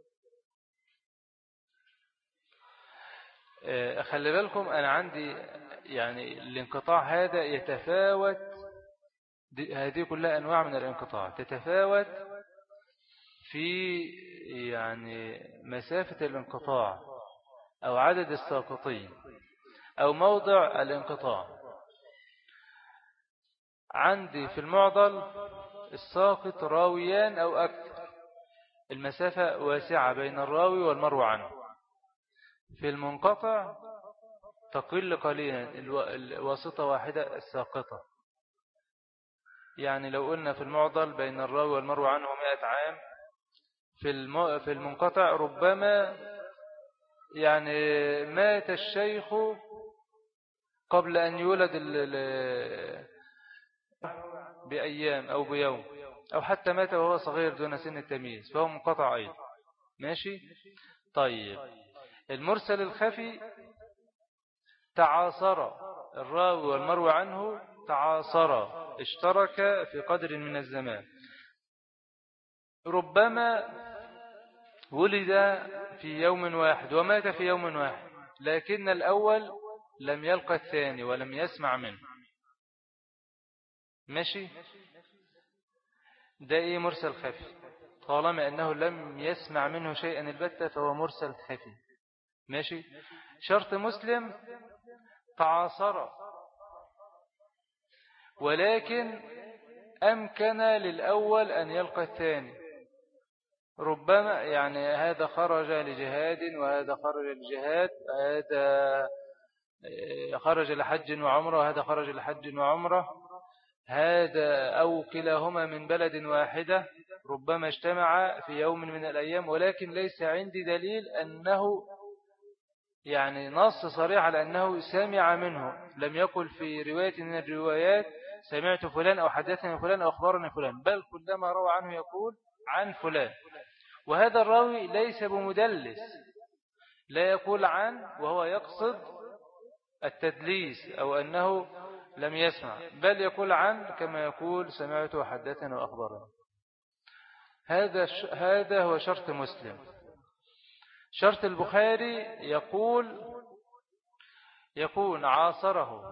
خلي بالكم أنا عندي يعني الانقطاع هذا يتفاوت، هذه كلها أنواع من الانقطاع تتفاوت في يعني مسافة الانقطاع أو عدد الساقطين أو موضع الانقطاع. عندي في المعضل الساقط راويان أو أكثر، المسافة واسعة بين الراوي والمروي عنه. في المنقطع تقل قليلا الواسطة واحدة الساقطة، يعني لو قلنا في المعضل بين الراوي والمروي عنه مئة عام، في في المنقطع ربما يعني مات الشيخ قبل أن يولد بأيام أو بيوم، أو حتى مات وهو صغير دون سن التمييز، فهو منقطع أيضا، ماشي. طيب المرسل الخفي تعاصر الراوي والمروي عنه، تعاصر اشترك في قدر من الزمان، ربما ولد في يوم واحد ومات في يوم واحد، لكن الأول لم يلقى الثاني ولم يسمع منه، ماشي. ده ايه مرسل خفي، طالما أنه لم يسمع منه شيئا البتة فهو مرسل خفي، ماشي. شرط مسلم تعاصر ولكن أمكن للأول أن يلقى الثاني، ربما يعني هذا خرج لجهاد وهذا خرج لجهاد، هذا خرج لحج وعمره وهذا خرج لحج وعمره، هذا أو كلاهما من بلد واحدة، ربما اجتمع في يوم من الأيام، ولكن ليس عندي دليل أنه يعني نص صريح على أنه سمع منه، لم يقل في رواية من الروايات سمعت فلان أو حدثني فلان أو أخبرني فلان، بل كلما روى عنه يقول عن فلان. وهذا الراوي ليس بمدلس، لا يقول عن وهو يقصد التدليس أو أنه لم يسمع، بل يقول عن كما يقول سمعت وحدثني وأخبرني. هذا هذا هو شرط مسلم. شرط البخاري يقول يكون عاصره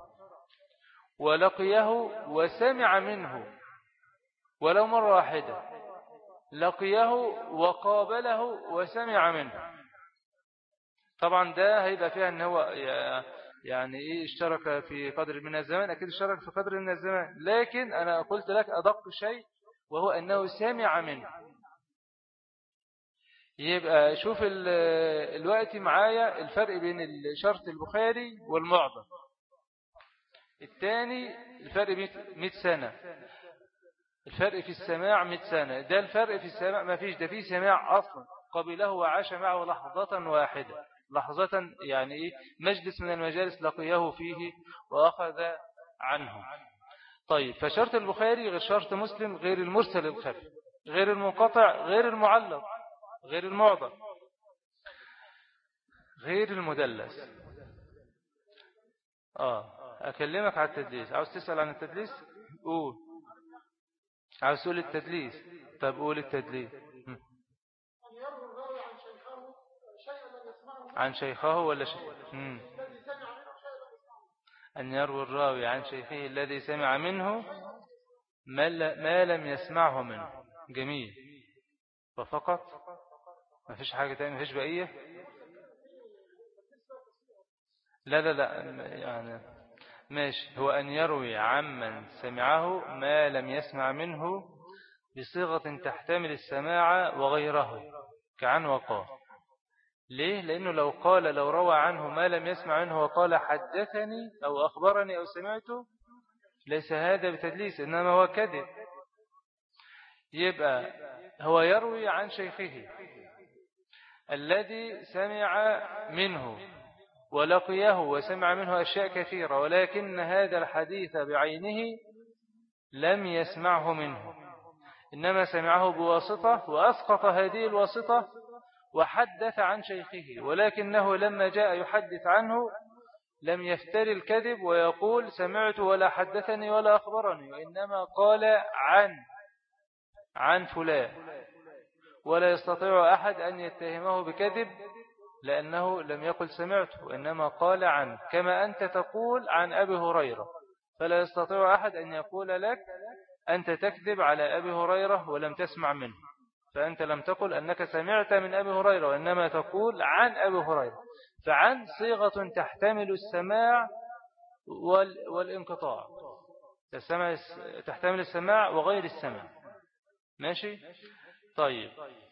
ولقيه وسمع منه ولو مرة واحدة، لقيه وقابله وسمع منه. طبعا ده هيبقى فيها ان هو يعني ايه اشترك في قدر من الزمان، اكيد اشترك في قدر من الزمان، لكن انا قلت لك ادق شيء وهو انه سمع منه. يبقى شوف الوقت معايا الفرق بين شرط البخاري والمعضل. الثاني الفرق مئة سنة، الفرق في السماع مئة سنة. ده الفرق في السماع ما فيش، ده فيه سماع أصلا قبله وعاش معه لحظة واحدة، لحظة يعني إيه مجلس من المجالس لقيه فيه وأخذ عنه. طيب فشرط البخاري غير شرط مسلم، غير المرسل الخفي، غير المنقطع، غير المعلق، غير المعضل، غير المدلس. آه أكلمك على التدليس. عاوز تسأل عن التدليس؟ قول. عاوز تقول التدليس؟ طب قول التدليس. عن شيخه ولا شيخ؟ أن يروي الراوي عن شيخه الذي سمع منه ما لم يسمعه منه. جميل. ففقط ما فيش حاجة تانية، ما فيش بقية؟ لا لا لا يعني ماشي. هو أن يروي عمن سمعه ما لم يسمع منه بصيغة تحتمل السماع وغيره كعن وقال. ليه؟ لأنه لو قال لو روى عنه ما لم يسمع منه وقال حدثني أو أخبرني أو سمعته ليس هذا بتدليس، إنما هو كذب. يبقى هو يروي عن شيخه الذي سمع منه ولقيه وسمع منه أشياء كثيرة، ولكن هذا الحديث بعينه لم يسمعه منه، إنما سمعه بواسطة وأسقط هذه الواسطة وحدث عن شيخه، ولكنه لما جاء يحدث عنه لم يفتري الكذب ويقول سمعت ولا حدثني ولا أخبرني، وإنما قال عن عن فلان، ولا يستطيع أحد أن يتهمه بكذب لأنه لم يقل سمعت وإنما قال عن، كما أنت تقول عن أبي هريرة، فلا يستطيع أحد أن يقول لك أنت تكذب على أبي هريرة ولم تسمع منه، فأنت لم تقل أنك سمعت من أبي هريرة وإنما تقول عن أبي هريرة. فعن صيغة تحتمل السماع والانقطاع، تحتمل السماع وغير السماع. ماشي؟ طيب.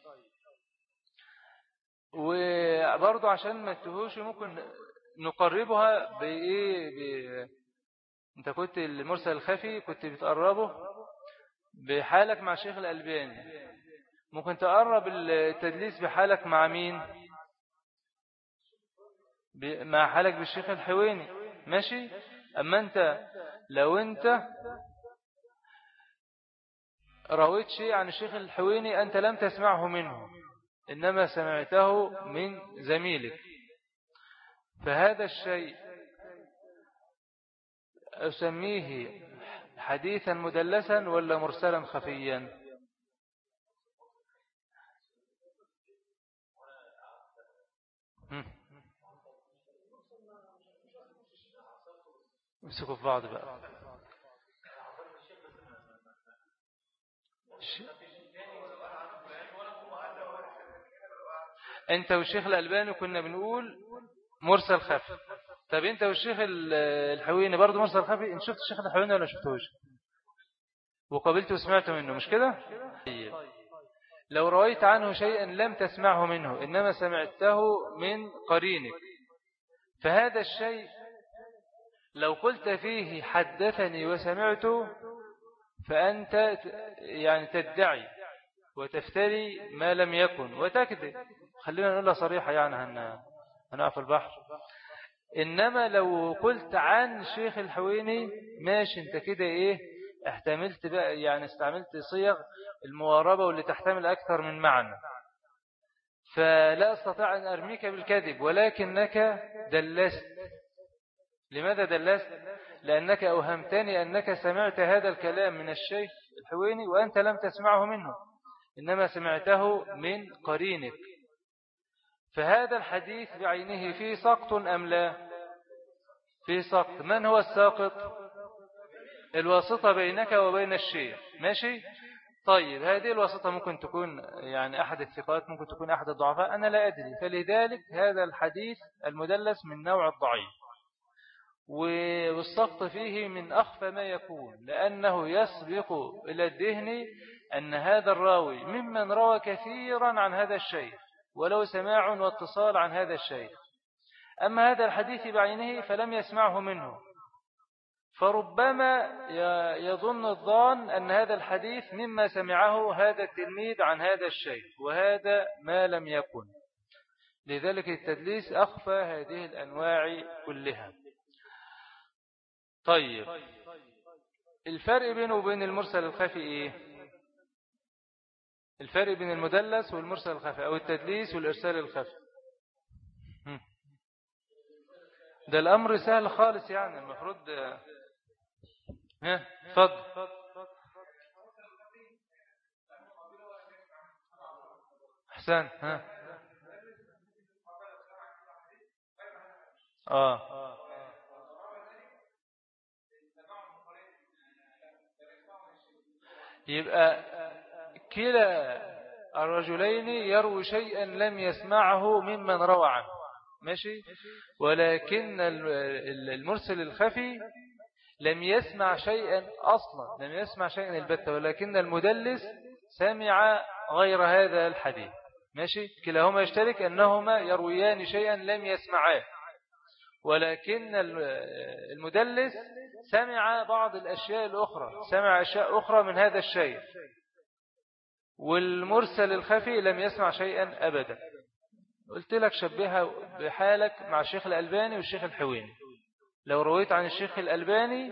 وبرضو عشان ما تهوش ممكن نقربها بإيه ب... انت كنت المرسل الخفي كنت بتقربه بحالك مع الشيخ الألباني، ممكن تقرب التدليس بحالك مع مين؟ ب... مع حالك بالشيخ الحويني. ماشي؟ أما أنت لو أنت رويت شيء عن الشيخ الحويني أنت لم تسمعه منه إنما سمعته من زميلك، فهذا الشيء أسميه حديثا مدلسا ولا مرسلا خفيا؟ امسكوا في بعض بقى. انت والشيخ الألباني كنا بنقول مرسل خفي، طب انت والشيخ الحويني برضو مرسل خفي، انت شفت الشيخ الحويني ولا شفتوش وقابلته وسمعته منه مش كده؟ لو رويت عنه شيئا لم تسمعه منه إنما سمعته من قرينك، فهذا الشيء لو قلت فيه حدثني وسمعته فأنت يعني تدعي وتفتري ما لم يكن وتكذب، خلينا نقولها صريحة يعني هنقف البحر. إنما لو قلت عن شيخ الحويني ماشي انت كده ايه احتملت بقى، يعني استعملت صيغ المواربة واللي تحتمل أكثر من معنى، فلا أستطيع أن أرميك بالكذب ولكنك دلست لماذا دلست؟ لأنك أوهمتني أنك سمعت هذا الكلام من الشيخ الحويني وأنت لم تسمعه منه، إنما سمعته من قرينك. فهذا الحديث بعينه فيه سقط أم لا؟ فيه سقط. من هو الساقط؟ الواسطة بينك وبين الشيخ. ماشي؟ طيب هذه الواسطة ممكن تكون يعني أحد الثقات، ممكن تكون أحد الضعفاء، أنا لا أدري. فلذلك هذا الحديث المدلس من نوع الضعيف، والسقط فيه من أخفى ما يكون، لأنه يسبق إلى الذهن أن هذا الراوي ممن روى كثيرا عن هذا الشيخ ولو سماع واتصال عن هذا الشيخ. أما هذا الحديث بعينه فلم يسمعه منه، فربما يظن الظان أن هذا الحديث مما سمعه هذا التلميذ عن هذا الشيخ، وهذا ما لم يكن. لذلك التدليس أخفى هذه الأنواع كلها. طيب الفرق بينه وبين المرسل الخفي إيه؟ الفرق بين المدلس والمرسل الخفي أو التدليس والإرسال الخفي. ده الأمر سهل خالص، يعني المفروض ها فضل أحسن. ها آه يبقى كلا الرجلين يروي شيئا لم يسمعه ممن روى عنه. ماشي؟ ولكن المرسل الخفي لم يسمع شيئا أصلا، لم يسمع شيئا البتة، ولكن المدلس سمع غير هذا الحديث. ماشي؟ كلاهما يشترك أنهما يرويان شيئا لم يسمعاه، ولكن المدلس سمع بعض الأشياء الأخرى، سمع أشياء أخرى من هذا الشيء، والمرسل الخفي لم يسمع شيئا أبدا. قلت لك شبهها بحالك مع الشيخ الألباني والشيخ الحويني. لو رويت عن الشيخ الألباني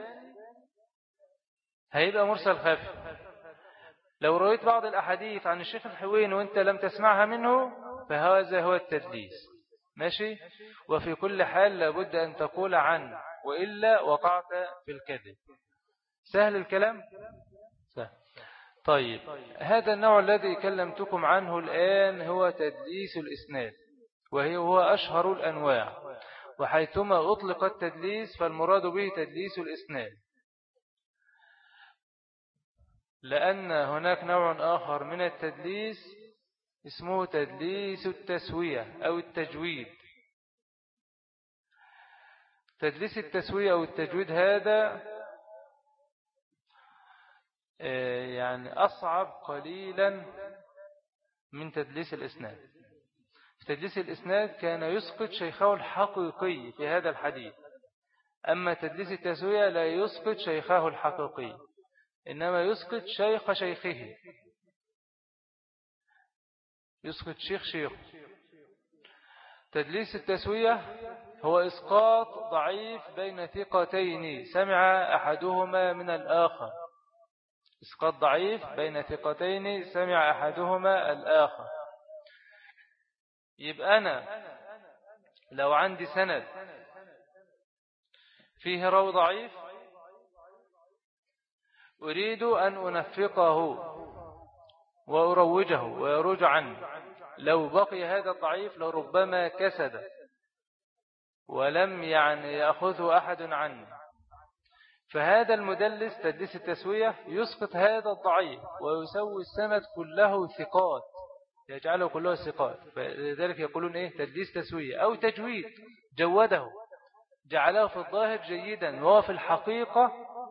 هيبقى مرسل خفي، لو رويت بعض الأحاديث عن الشيخ الحويني وانت لم تسمعها منه فهذا هو التدليس. ماشي؟ وفي كل حال لابد أن تقول عنه، وإلا وقعت في الكذب. سهل الكلام؟ سهل. طيب هذا النوع الذي كلمتكم عنه الآن هو تدليس الإسناد، وهي هو أشهر الأنواع، وحيثما أطلق التدليس فالمراد به تدليس الإسناد، لأن هناك نوع آخر من التدليس اسمه تدليس التسوية أو التجويد. تدليس التسوية أو التجويد هذا يعني أصعب قليلا من تدليس الإسناد. في تدليس الإسناد كان يسقط شيخه الحقيقي في هذا الحديث، أما تدليس التسوية لا يسقط شيخه الحقيقي، إنما يسقط شيخ شيخه، يسقط شيخ شيخ. تدليس التسوية هو إسقاط ضعيف بين ثقتين سمع أحدهما من الآخر، إسقاط ضعيف بين ثقتين سمع أحدهما الآخر. يبقى أنا لو عندي سند فيه راوي ضعيف أريد أن أنفقه وأروجه ويروج عنه، لو بقي هذا الضعيف لربما كسد ولم يعني يأخذه أحد عنه، فهذا المدلس تدليس التسوية يسقط هذا الضعيف ويسوي السند كله ثقات، يجعله كله ثقات. فلذلك يقولون إيه؟ تدليس تسوية أو تجويد، جوده جعله في الظاهر جيدا وهو في الحقيقة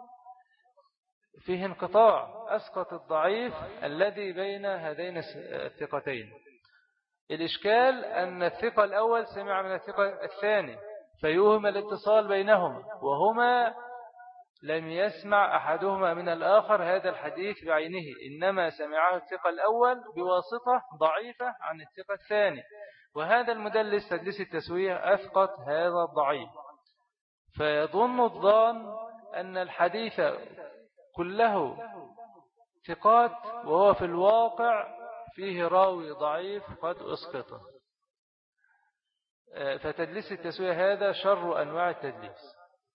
فيه انقطاع، أسقط الضعيف الذي بين هذين الثقتين. الإشكال أن الثقة الأول سمع من الثقة الثاني فيوهم الاتصال بينهما، وهما لم يسمع أحدهما من الآخر هذا الحديث بعينه، إنما سمعه الثقة الأول بواسطة ضعيفة عن الثقة الثاني، وهذا المدلس تدليس التسوية أسقط هذا الضعيف، فيظن الظان أن الحديث كله ثقات وهو في الواقع فيه راوي ضعيف قد أسقطه. فتدليس التسوية هذا شر أنواع التدليس.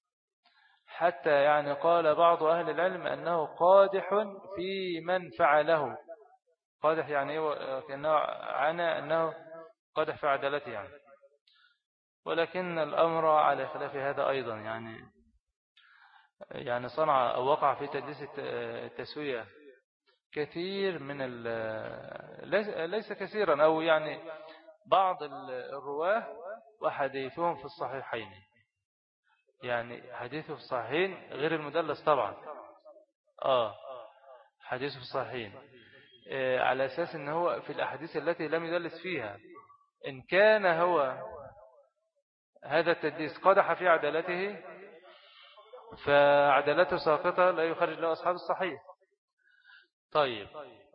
حتى يعني قال بعض أهل العلم أنه قادح في من فعله. قادح يعني إيه؟ كأنه عنى أنه قادح في عدالته يعني. ولكن الأمر على خلاف هذا أيضا، يعني يعني صنع أو وقع في تدليس التسوية كثير من ليس كثيرا، أو يعني بعض الرواه وحديثهم في الصحيحين. يعني حديثه في الصحيحين غير المدلس طبعا. آه حديثه في الصحيحين آه على أساس أنه هو في الأحاديث التي لم يدلس فيها، إن كان هو هذا التدليس قدح في عدالته فعدالته ساقطة لا يخرج له أصحاب الصحيح. طيب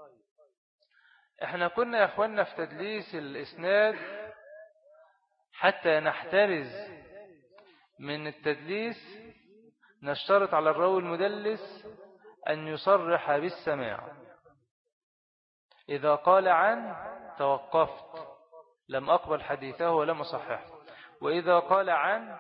احنا كنا يا أخوانا في تدليس الإسناد حتى نحترز من التدليس نشترط على الراوي المدلس أن يصرح بالسماع. إذا قال عن توقفت لم أقبل حديثه ولم أصححه، وإذا قال عن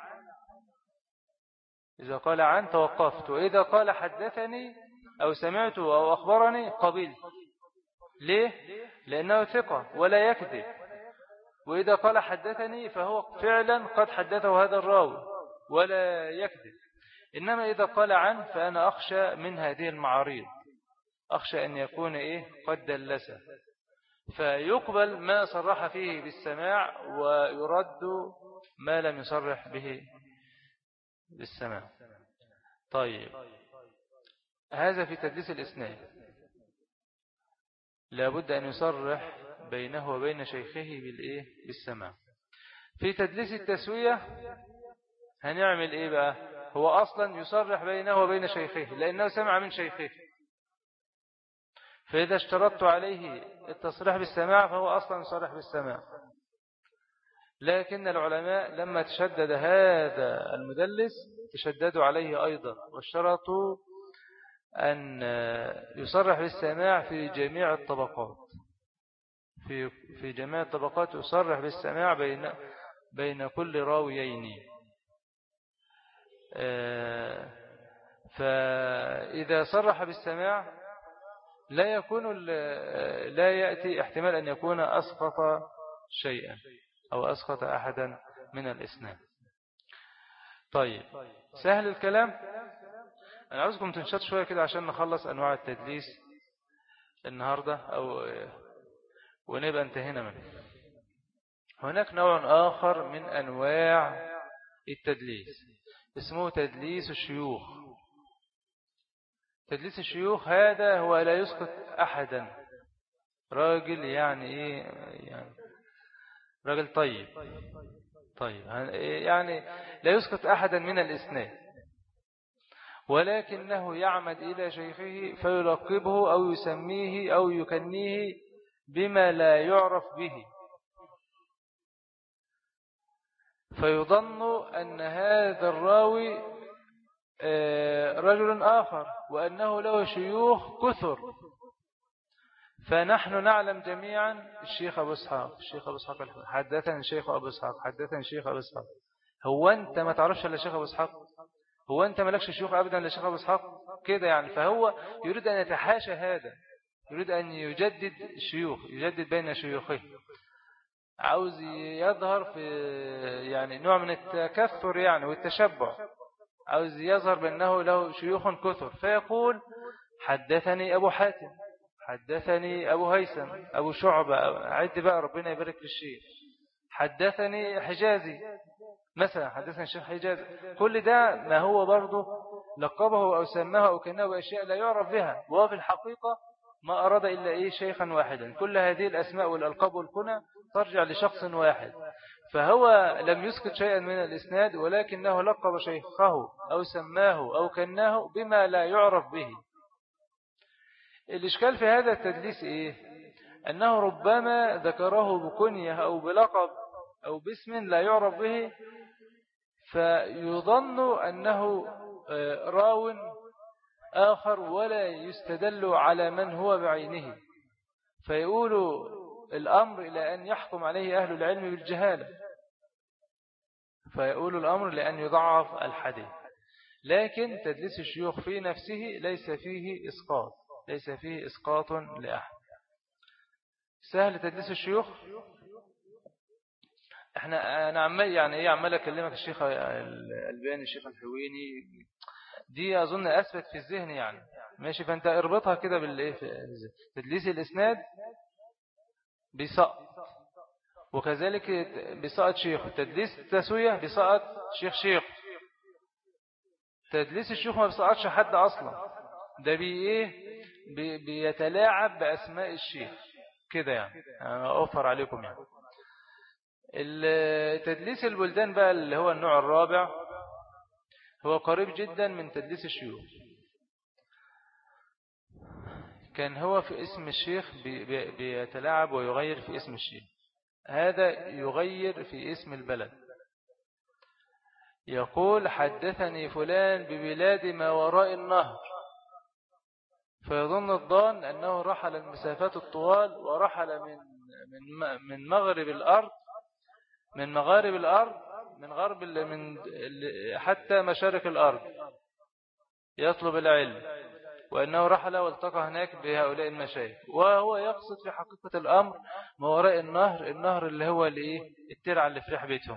إذا قال عن توقفت، وإذا قال حدثني أو سمعت أو أخبرني قبلت. ليه؟ لأنه ثقة ولا يكذب، وإذا قال حدثني فهو فعلا قد حدثه هذا الراوي ولا يكذب. إنما إذا قال عن فأنا أخشى من هذه المعاريض، أخشى أن يكون إيه قد دلسه، فيقبل ما صرح فيه بالسماع ويرد ما لم يصرح به بالسماع. طيب هذا في تدليس الإسناد لابد أن يصرح بينه وبين شيخه بالإيه بالسماع. في تدليس التسوية هنعمل إيه بقى؟ هو أصلا يصرح بينه وبين شيخه لأنه سمع من شيخه، فإذا اشترطت عليه التصريح بالسماع فهو أصلا يصرح بالسماع. لكن العلماء لما تشدد هذا المدلس تشددوا عليه أيضا، واشترطوا أن يصرح بالسماع في جميع الطبقات. في في جميع الطبقات يصرح بالسماع بين بين كل راويين. فإذا صرح بالسماع لا يكون لا يأتي احتمال أن يكون أسقط شيئا أو أسقط أحدا من الإسناد. طيب سهل الكلام. أنا عاوزكم تنشط شوية كده عشان نخلص أنواع التدليس النهاردة أو ونبقى انتهينا منه. هناك نوع آخر من أنواع التدليس اسمه تدليس الشيوخ. تدليس الشيوخ هذا هو لا يسقط أحدا، راجل يعني إيه يعني راجل طيب طيب يعني لا يسقط أحدا من الإسناد، ولكنه يعمد إلى شيخه فيلقبه أو يسميه أو يكنيه بما لا يعرف به، فيظن أن هذا الراوي رجل آخر وأنه له شيوخ كثر. فنحن نعلم جميعا الشيخ أبو إسحاق الشيخ أبو إسحاق حدثنا الشيخ أبو إسحاق حدثنا الشيخ أبو إسحاق. هو أنت ما تعرفش إلا الشيخ أبو إسحاق؟ هو أنت مالكش شيوخ أبدا إلا الشيخ أبو إسحاق كده يعني؟ فهو يريد أن يتحاشى هذا، يريد أن يجدد الشيوخ، يجدد بين شيوخه، عاوز يظهر في يعني نوع من التكثر يعني والتشبع، عاوز يظهر بأنه له شيوخ كثر، فيقول حدثني أبو حاتم حدثني أبو هيثم أبو شعبة، عد بقى ربنا يبارك للشيخ، حدثني حجازي مثلا، حدثني الشيخ حجازي. كل ده ما هو برضه لقبه أو سماه أو كنه بأشياء لا يعرف بها، وهو في الحقيقة ما أراد إلا إيه شيخا واحدا. كل هذه الأسماء والألقاب والكنى ترجع لشخص واحد، فهو لم يسكت شيئا من الإسناد ولكنه لقب شيخه أو سماه أو كناه بما لا يعرف به. الإشكال في هذا التدليس إيه؟ أنه ربما ذكره بكنية أو بلقب أو باسم لا يعرف به، فيظن أنه راو آخر ولا يستدل على من هو بعينه، فيقول الأمر إلى أن يحكم عليه أهل العلم بالجهالة، فيقول الأمر لأن يضعف الحديث. لكن تدليس الشيوخ في نفسه ليس فيه إسقاط ليس فيه إسقاط لأحد. سهل تدليس الشيوخ. احنا انا عمال يعني ايه عمال اكلمك الشيخ الألباني الشيخ الحويني دي اظن اثبت في الذهن يعني ماشي. فانت اربطها كده بالايه تدليس الاسناد بيسقط وكذلك بيسقط شيخ. تدليس التسوية بيسقط شيخ شيخ. تدليس الشيوخ ما بيسقطش حد اصلا ده بي ايه بي بيتلاعب باسماء الشيخ كده يعني اوفر عليكم يعني. تدليس البلدان بقى اللي هو النوع الرابع هو قريب جدا من تدليس الشيوخ. كان هو في اسم الشيخ بيتلاعب ويغير في اسم الشيخ. هذا يغير في اسم البلد. يقول حدثني فلان ببلاد ما وراء النهر فيظن الضان أنه رحل المسافات الطوال ورحل من من من مغرب الأرض من مغارب الأرض من غرب من حتى مشارق الأرض يطلب العلم وأنه رحل والتقى هناك بهؤلاء المشايخ وهو يقصد في حقيقة الأمر ما وراء النهر النهر اللي هو الايه الترعة اللي في ريح بيتهم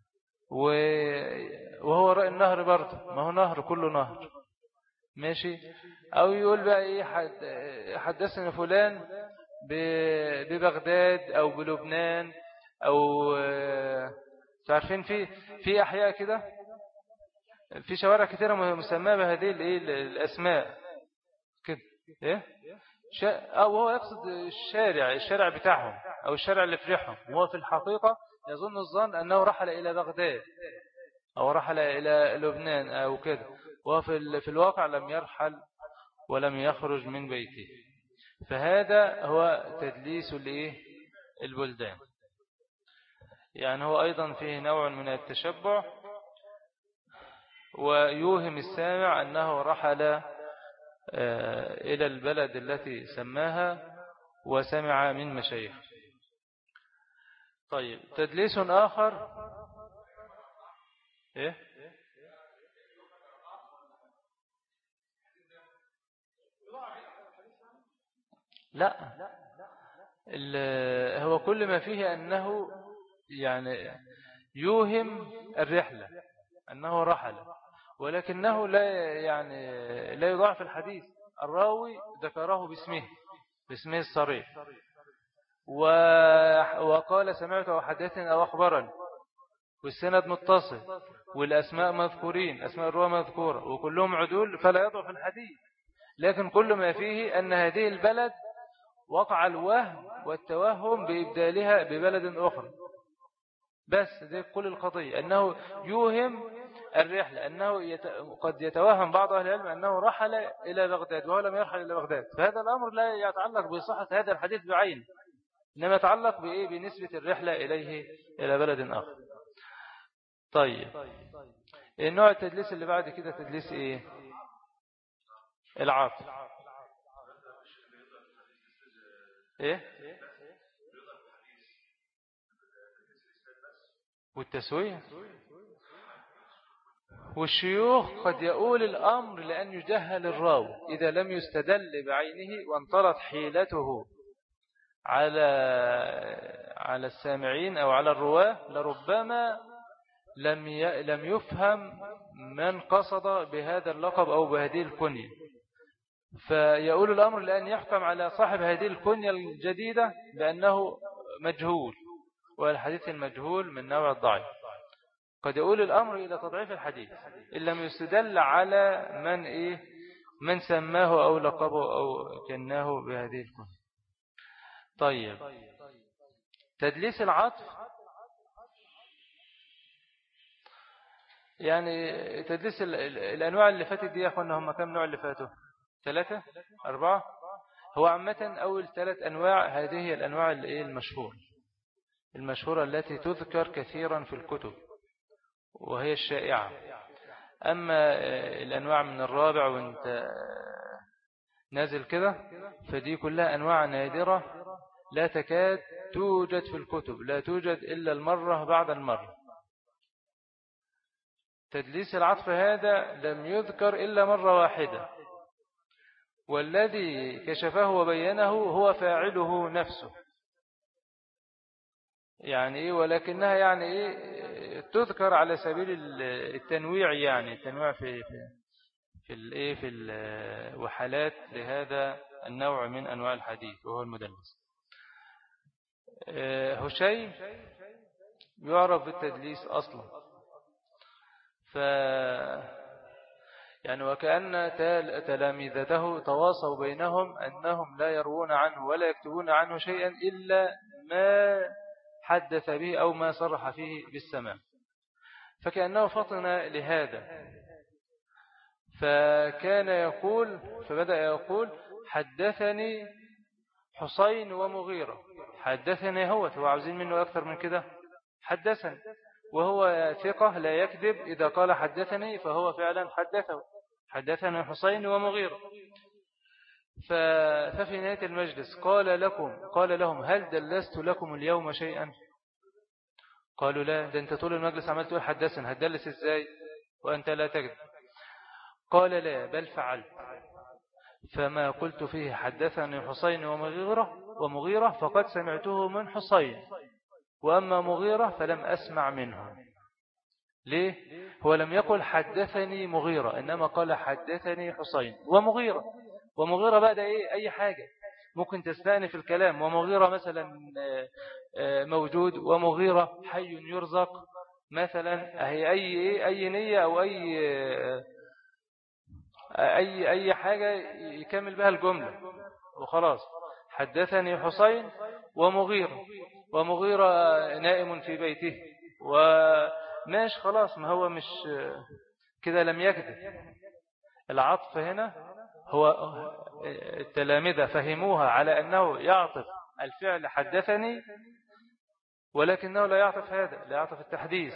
وهو وراء النهر برضه ما هو نهر كله نهر ماشي. أو يقول بقى إيه حدثنا فلان ببغداد أو بلبنان أو تعرفين في في أحياء كده في شوارع كثيرة مسمى بهذه الأسماء كده إيه أو هو يقصد الشارع الشارع بتاعهم أو الشارع اللي في ريحهم وهو في الحقيقة يظن الظن أنه رحل إلى بغداد أو رحل إلى لبنان أو كده وهو في في الواقع لم يرحل ولم يخرج من بيته. فهذا هو تدليس الإيه البلدان. يعني هو أيضا فيه نوع من التشبع ويوهم السامع أنه رحل إلى البلد التي سماها وسمع من مشايخ. طيب تدليس آخر إيه؟ لا هو كل ما فيه أنه يعني يوهم الرحلة أنه رحل ولكنه لا يعني لا يضاعف الحديث. الراوي ذكره باسمه باسمه الصريح وقال سمعت أو حدثني أو أخبرني والسند متصل والأسماء مذكورين أسماء الرواة مذكورة وكلهم عدول فلا يضعف الحديث. لكن كل ما فيه أن هذه البلد وقع الوهم والتوهم بإبدالها ببلد أخرى بس دي كل القضية أنه يوهم الرحلة أنه يت... قد يتوهم بعض أهل العلم أنه رحل إلى بغداد وهو لم يرحل إلى بغداد. فهذا الأمر لا يتعلق بصحة هذا الحديث بعين إنما يتعلق بإيه بنسبة الرحلة إليه إلى بلد آخر. طيب النوع التدليس اللي بعد كده تدليس إيه العاطف إيه والتسوية والشيوخ قد يؤول الأمر لأن يجهل الراوي إذا لم يستدل بعينه وانطلت حيلته على على السامعين أو على الرواه لربما لم لم يفهم من قصد بهذا اللقب أو بهذه الكنية. فيؤول الأمر لأن يحكم على صاحب هذه الكنية الجديدة بأنه مجهول والحديث المجهول من نوع الضعيف. قد يقول الأمر إلى تضعيف الحديث إن لم يستدل على من إيه من سماه أو لقبه أو كناه بهذه الكنية. طيب تدليس العطف يعني تدليس الأنواع اللي فاتت دي يا أخوانا هم كم نوع اللي فاتوا ثلاثة أربعة هو عامة أول ثلاث أنواع هذه هي الأنواع اللي المشهورة المشهورة التي تذكر كثيرا في الكتب وهي الشائعة. أما الأنواع من الرابع وانت نازل كده فدي كلها أنواع نادرة لا تكاد توجد في الكتب لا توجد إلا المرة بعد المرة. تدليس العطف هذا لم يذكر إلا مرة واحدة، والذي كشفه وبينه هو فاعله نفسه. يعني إيه؟ ولكنها يعني إيه تذكر على سبيل التنويع، يعني التنويع في في في الايه في الوحالات لهذا النوع من انواع الحديث وهو المدلس. هشيم يعرف بالتدليس اصلا، ف يعني وكأن تلاميذته تواصوا بينهم أنهم لا يروون عنه ولا يكتبون عنه شيئا إلا ما حدث به أو ما صرح فيه بالسماع، فكأنه فطن لهذا، فكان يقول فبدأ يقول حدثني حسين ومغيرة. حدثني هو هو عاوزين منه أكثر من كده، حدثني، وهو ثقة لا يكذب، إذا قال حدثني فهو فعلا حدثه، حدثني حسين ومغيرة. ففي نهاية المجلس قال لكم قال لهم هل دلست لكم اليوم شيئا؟ قالوا لا، ده أنت طول المجلس عملت تقول حدثني، هتدلس إزاي وأنت لا تكذب؟ قال لا، بل فعلت، فما قلت فيه حدثني حسين ومغيرة ومغيرة فقد سمعته من حسين، وأما مغيرة فلم أسمع منه. ليه؟ هو لم يقل حدثني مغيرة، إنما قال حدثني حسين ومغيرة. ومغيرة بعد إيه؟ أي حاجة ممكن تستأنف الكلام، ومغيرة مثلا موجود، ومغيرة حي يرزق مثلا، هي أي أي نية أو أي أي أي حاجة يكمل بها الجملة وخلاص. حدثني حسين ومغيرة، ومغيرة نائم في بيته وماش، خلاص، ما هو مش كده لم يكذب. العطف هنا هو التلامذة فهموها على أنه يعطف الفعل حدثني، ولكنه لا يعطف هذا، لا يعطف التحديث،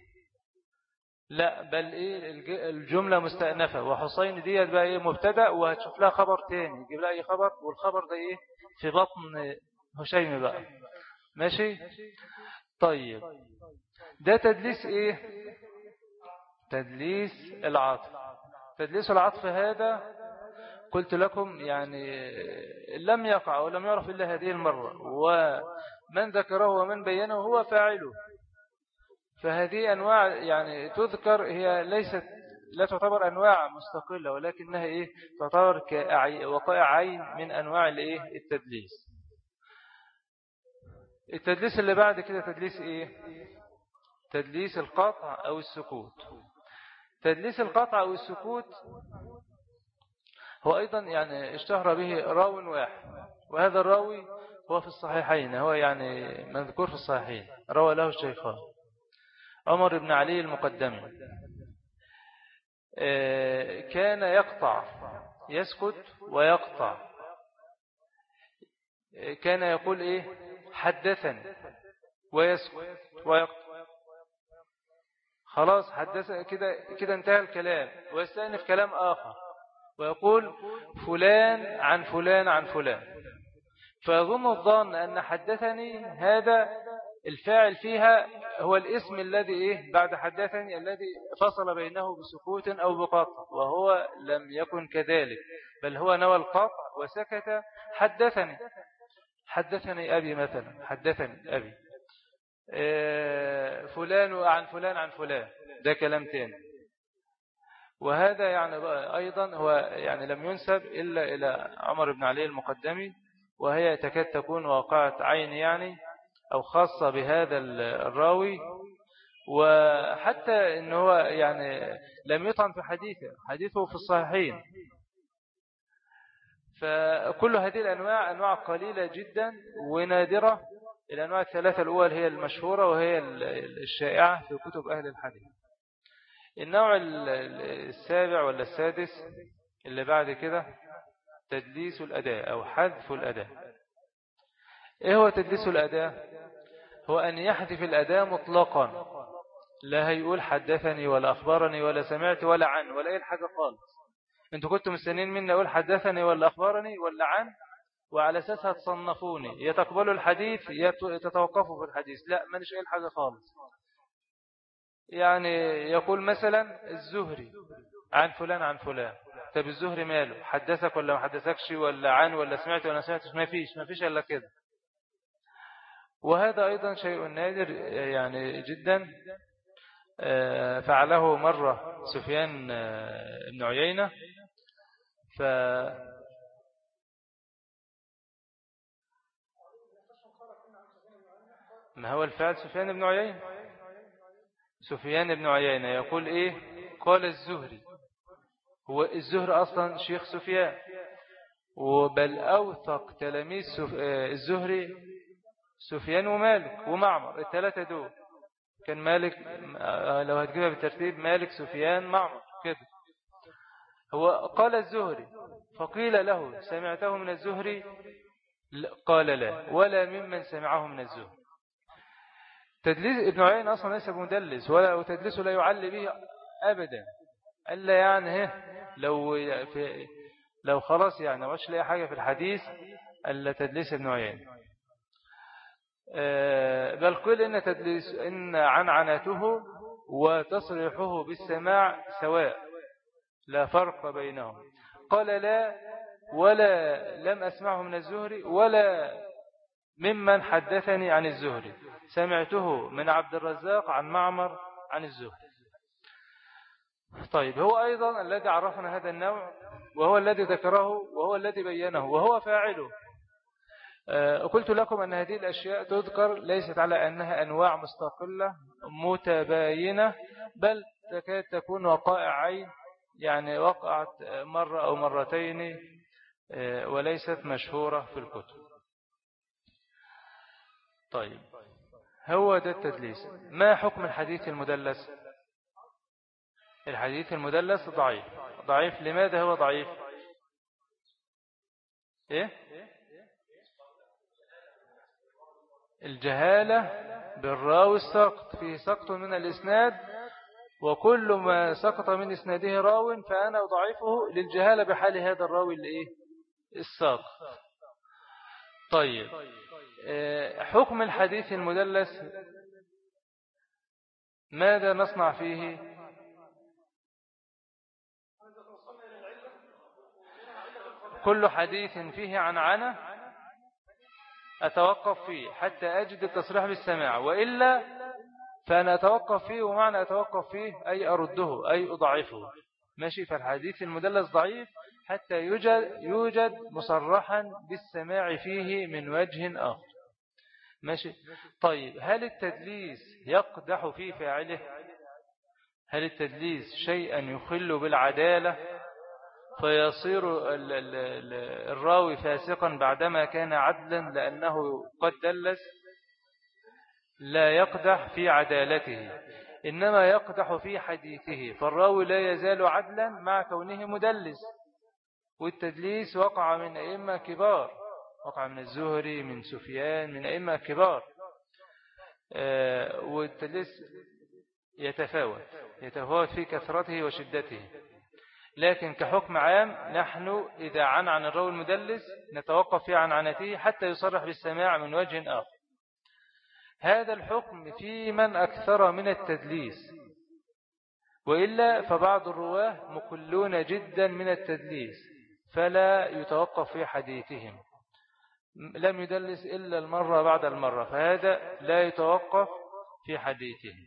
لا، بل إيه الجملة مستأنفة، وحسين ديت بقى إيه مبتدأ، وهتشوف لها خبر تاني، يجيب لها أي خبر، والخبر ده إيه في بطن هشيم بقى. ماشي. طيب، ده تدليس إيه؟ تدليس العطف. تدليس العطف هذا قلت لكم يعني لم يقع ولم يعرف إلا هذه المرة، ومن ذكره ومن بينه هو فاعله. فهذه أنواع يعني تذكر، هي ليست لا تعتبر أنواع مستقلة، ولكنها إيه تعتبر كوقائع عين من أنواع الإيه التدليس. التدليس اللي بعد كده تدليس إيه؟ تدليس القطع أو السكوت. تدليس القطع أو السكوت هو أيضا يعني اشتهر به راو واحد، وهذا الراوي هو في الصحيحين، هو يعني مذكور في الصحيحين، روى له الشيخان، عمر بن علي المقدمي. كان يقطع، يسكت ويقطع. كان يقول إيه؟ حدثني، ويسكت ويقطع. خلاص حدث كده كده انتهى الكلام، ويستأنف كلام آخر ويقول فلان عن فلان عن فلان، فيظن الظن أن حدثني هذا الفاعل فيها هو الاسم الذي إيه بعد حدثني، الذي فصل بينه بسكوت أو بقطع، وهو لم يكن كذلك، بل هو نوى القطع وسكت. حدثني حدثني أبي مثلا، حدثني أبي فلان عن فلان عن فلان، ده كلام تاني. وهذا يعني أيضا هو يعني لم ينسب إلا إلى عمر بن علي المقدمي، وهي تكاد تكون واقعة عين يعني، أو خاصة بهذا الراوي. وحتى إنه هو يعني لم يطعن في حديثه، حديثه في الصحيحين. فكل هذه الأنواع أنواع قليلة جدا ونادرة. الأنواع الثلاثة الأول هي المشهورة وهي الشائعة في كتب أهل الحديث. النوع السابع ولا السادس اللي بعد كده تدليس الأداء أو حذف الأداء. إيه هو تدليس الأداء؟ هو أن يحذف الأداء مطلقا، لا هيقول حدثني ولا أخبرني ولا سمعت ولا عن ولا أي حاجة خالص. أنتوا كنتوا مستنين مني أقول حدثني ولا أخبرني ولا عن، وعلى أساسها تصنفوني، يتقبلوا الحديث يتتوقفوا في الحديث. لا، ما نش أي حاجة خالص. يعني يقول مثلا الزهري عن فلان عن فلان. طب الزهري ماله؟ حدثك ولا ما حدثكش؟ ولا عن ولا سمعت ولا سمعتش؟ ما فيش ما فيش إلا كده. وهذا أيضا شيء نادر يعني جدا. فعله مرة سفيان بن عيينة. ف ما هو الفعل سفيان بن عيينة. سفيان بن عيينة يقول إيه؟ قال الزهري. هو الزهري أصلا شيخ سفيان، وبل أوثق تلاميذ الزهري سفيان ومالك ومعمر، الثلاثة دول. كان مالك لو هتجيبها بالترتيب مالك سفيان معمر كده. هو قال الزهري، فقيل له سمعته من الزهري؟ قال لا، ولا ممن سمعه من الزهري. تدليس ابن عيين أصلا ليس بمدلس، ولا تدليسه لا يعلي به أبدا. ألا يعني هه لو في لو خلاص يعني مش لاقي حاجة في الحديث ألا تدليس ابن عيين. بل قل إن تدليس إن عنعنته وتصريحه بالسماع سواء، لا فرق بينهم. قال لا، ولا لم أسمعه من الزهري ولا ممن حدثني عن الزهري، سمعته من عبد الرزاق عن معمر عن الزهري. طيب هو أيضا الذي عرفنا هذا النوع، وهو الذي ذكره، وهو الذي بينه، وهو فاعله. قلت لكم أن هذه الأشياء تذكر ليست على أنها أنواع مستقلة متباينة، بل تكاد تكون وقائع عين، يعني وقعت مرة أو مرتين وليست مشهورة في الكتب. طيب هو ده التدليس. ما حكم الحديث المدلس؟ الحديث المدلس ضعيف. ضعيف لماذا هو ضعيف؟ إيه؟ الجهالة بالراوي السقط، فيه سقط من الإسناد، وكل ما سقط من إسناده راو فأنا أضعفه للجهالة بحال هذا الراوي الإيه؟ الساقط. طيب حكم الحديث المدلس ماذا نصنع فيه؟ كل حديث فيه عنعنة أتوقف فيه حتى أجد التصريح بالسماع، وإلا فأنا أتوقف فيه. ومعنى أتوقف فيه أي أرده أي أضعفه. ماشي. فالحديث المدلس ضعيف حتى يوجد, يوجد مصرحا بالسماع فيه من وجه آخر. ماشي. طيب هل التدليس يقدح في فاعله؟ هل التدليس شيئا يخل بالعدالة فيصير الراوي فاسقا بعدما كان عدلا لأنه قد دلس؟ لا يقدح في عدالته، إنما يقدح في حديثه. فالراوي لا يزال عدلا مع كونه مدلس. والتدليس وقع من أئمة كبار، وقع من الزهري، من سفيان، من أئمة كبار. والتدليس يتفاوت يتفاوت في كثرته وشدته. لكن كحكم عام نحن إذا عن عن الراوي المدلس نتوقف في عنعنته حتى يصرح بالسماع من وجه آخر. هذا الحكم في من أكثر من التدليس، وإلا فبعض الرواه مقلون جدا من التدليس فلا يتوقف في حديثهم. لم يدلس إلا المرة بعد المرة، فهذا لا يتوقف في حديثهم.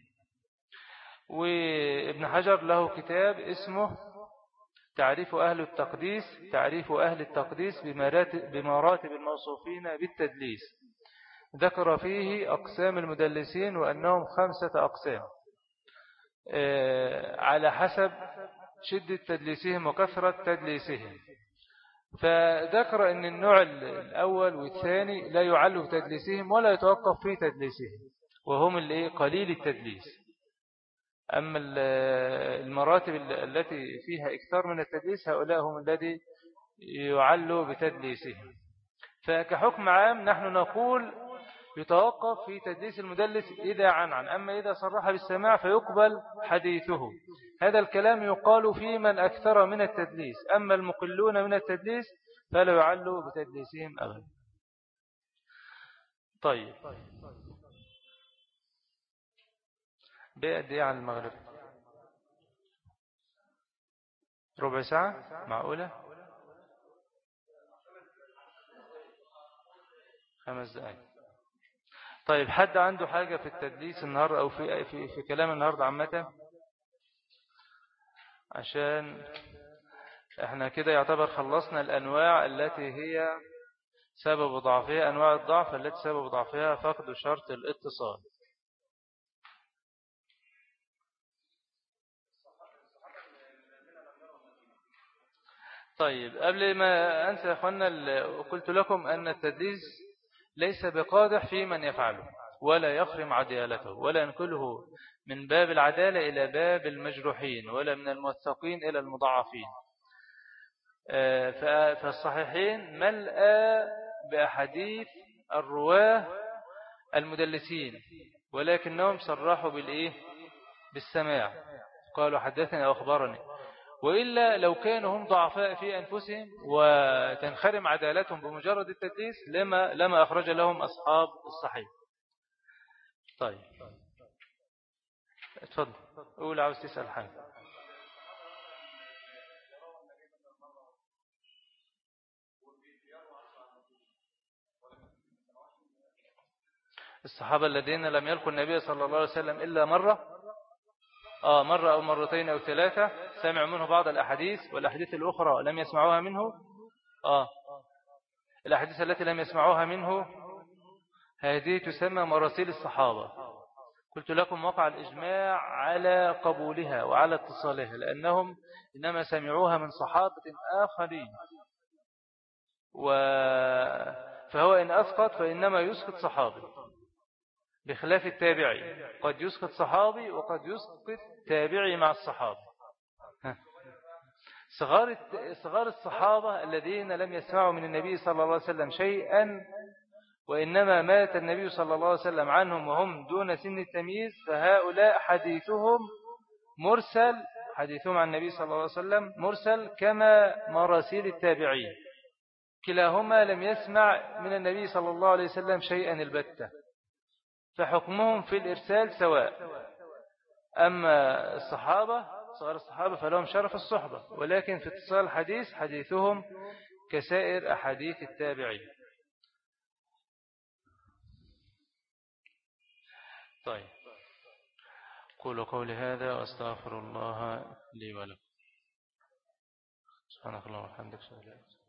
وابن حجر له كتاب اسمه تعريف أهل التقديس تعريف أهل التقديس بمراتب الموصوفين بالتدليس. ذكر فيه أقسام المدلسين وأنهم خمسة أقسام على حسب شدة تدليسهم وكثرة تدليسهم. فذكر أن النوع الأول والثاني لا يعل بتدليسهم ولا يتوقف في تدليسهم، وهم اللي قليل التدليس. أما المراتب التي فيها إكثار من التدليس هؤلاء هم الذي يعل بتدليسهم. فكحكم عام نحن نقول يتوقف في تدليس المدلس إذا عن عن أما إذا صرح بالسماع فيقبل حديثه. هذا الكلام يقال في من أكثر من التدليس. أما المقلون من التدليس فلا يعلوا بتدليسهم أبدا. طيب بقد ايه على المغرب؟ ربع ساعة معقولة؟ خمس دقائق. طيب حد عنده حاجة في التدليس النهاردة أو في, في, في كلام النهاردة عامة؟ عشان احنا كده يعتبر خلصنا الأنواع التي هي سبب ضعفها، أنواع الضعف التي سبب ضعفها فقد شرط الاتصال. طيب قبل ما أنسى يا أخوانا، قلت لكم أن التدليس ليس بقادح في من يفعله ولا يخرم عدالته ولا ينقله من باب العدالة إلى باب المجروحين ولا من الموثقين إلى المضعفين. فالصحيحين ملأ بأحاديث الرواه المدلسين، ولكنهم صرحوا بالإيه؟ بالسماع، قالوا حدثني أو أخبرني. وإلا لو كانوا هم ضعفاء في أنفسهم وتنخرم عدالتهم بمجرد التدليس لما, لما أخرج لهم أصحاب الصحيح. طيب اتفضل قول، عاوز تسأل حاجة. الصحابة الذين لم يلقوا النبي صلى الله عليه وسلم إلا مرة آه مرة أو مرتين أو ثلاثة سمعوا منه بعض الأحاديث، والأحاديث الأخرى لم يسمعوها منه. آه الأحاديث التي لم يسمعوها منه هذه تسمى مراسيل الصحابة. قلت لكم وقع الإجماع على قبولها وعلى اتصالها، لأنهم إنما سمعوها من صحابة آخرين، و... فهو إن أسقط فإنما يسقط صحابي، بخلاف التابعي قد يسقط صحابي وقد يسقط تابعي مع الصحابة. صغار صغار الصحابة الذين لم يسمعوا من النبي صلى الله عليه وسلم شيئا وإنما مات النبي صلى الله عليه وسلم عنهم وهم دون سن التمييز، فهؤلاء حديثهم مرسل، حديثهم عن النبي صلى الله عليه وسلم مرسل كما مراسيل التابعين، كلاهما لم يسمع من النبي صلى الله عليه وسلم شيئا البتة، فحكمهم في الإرسال سواء. أما الصحابة صغار الصحابة فلهم شرف الصحبة، ولكن في اتصال الحديث حديثهم كسائر أحاديث التابعين. طيب قولوا قولي هذا وأستغفر الله لي ولكم. سبحانك اللهم وبحمدك.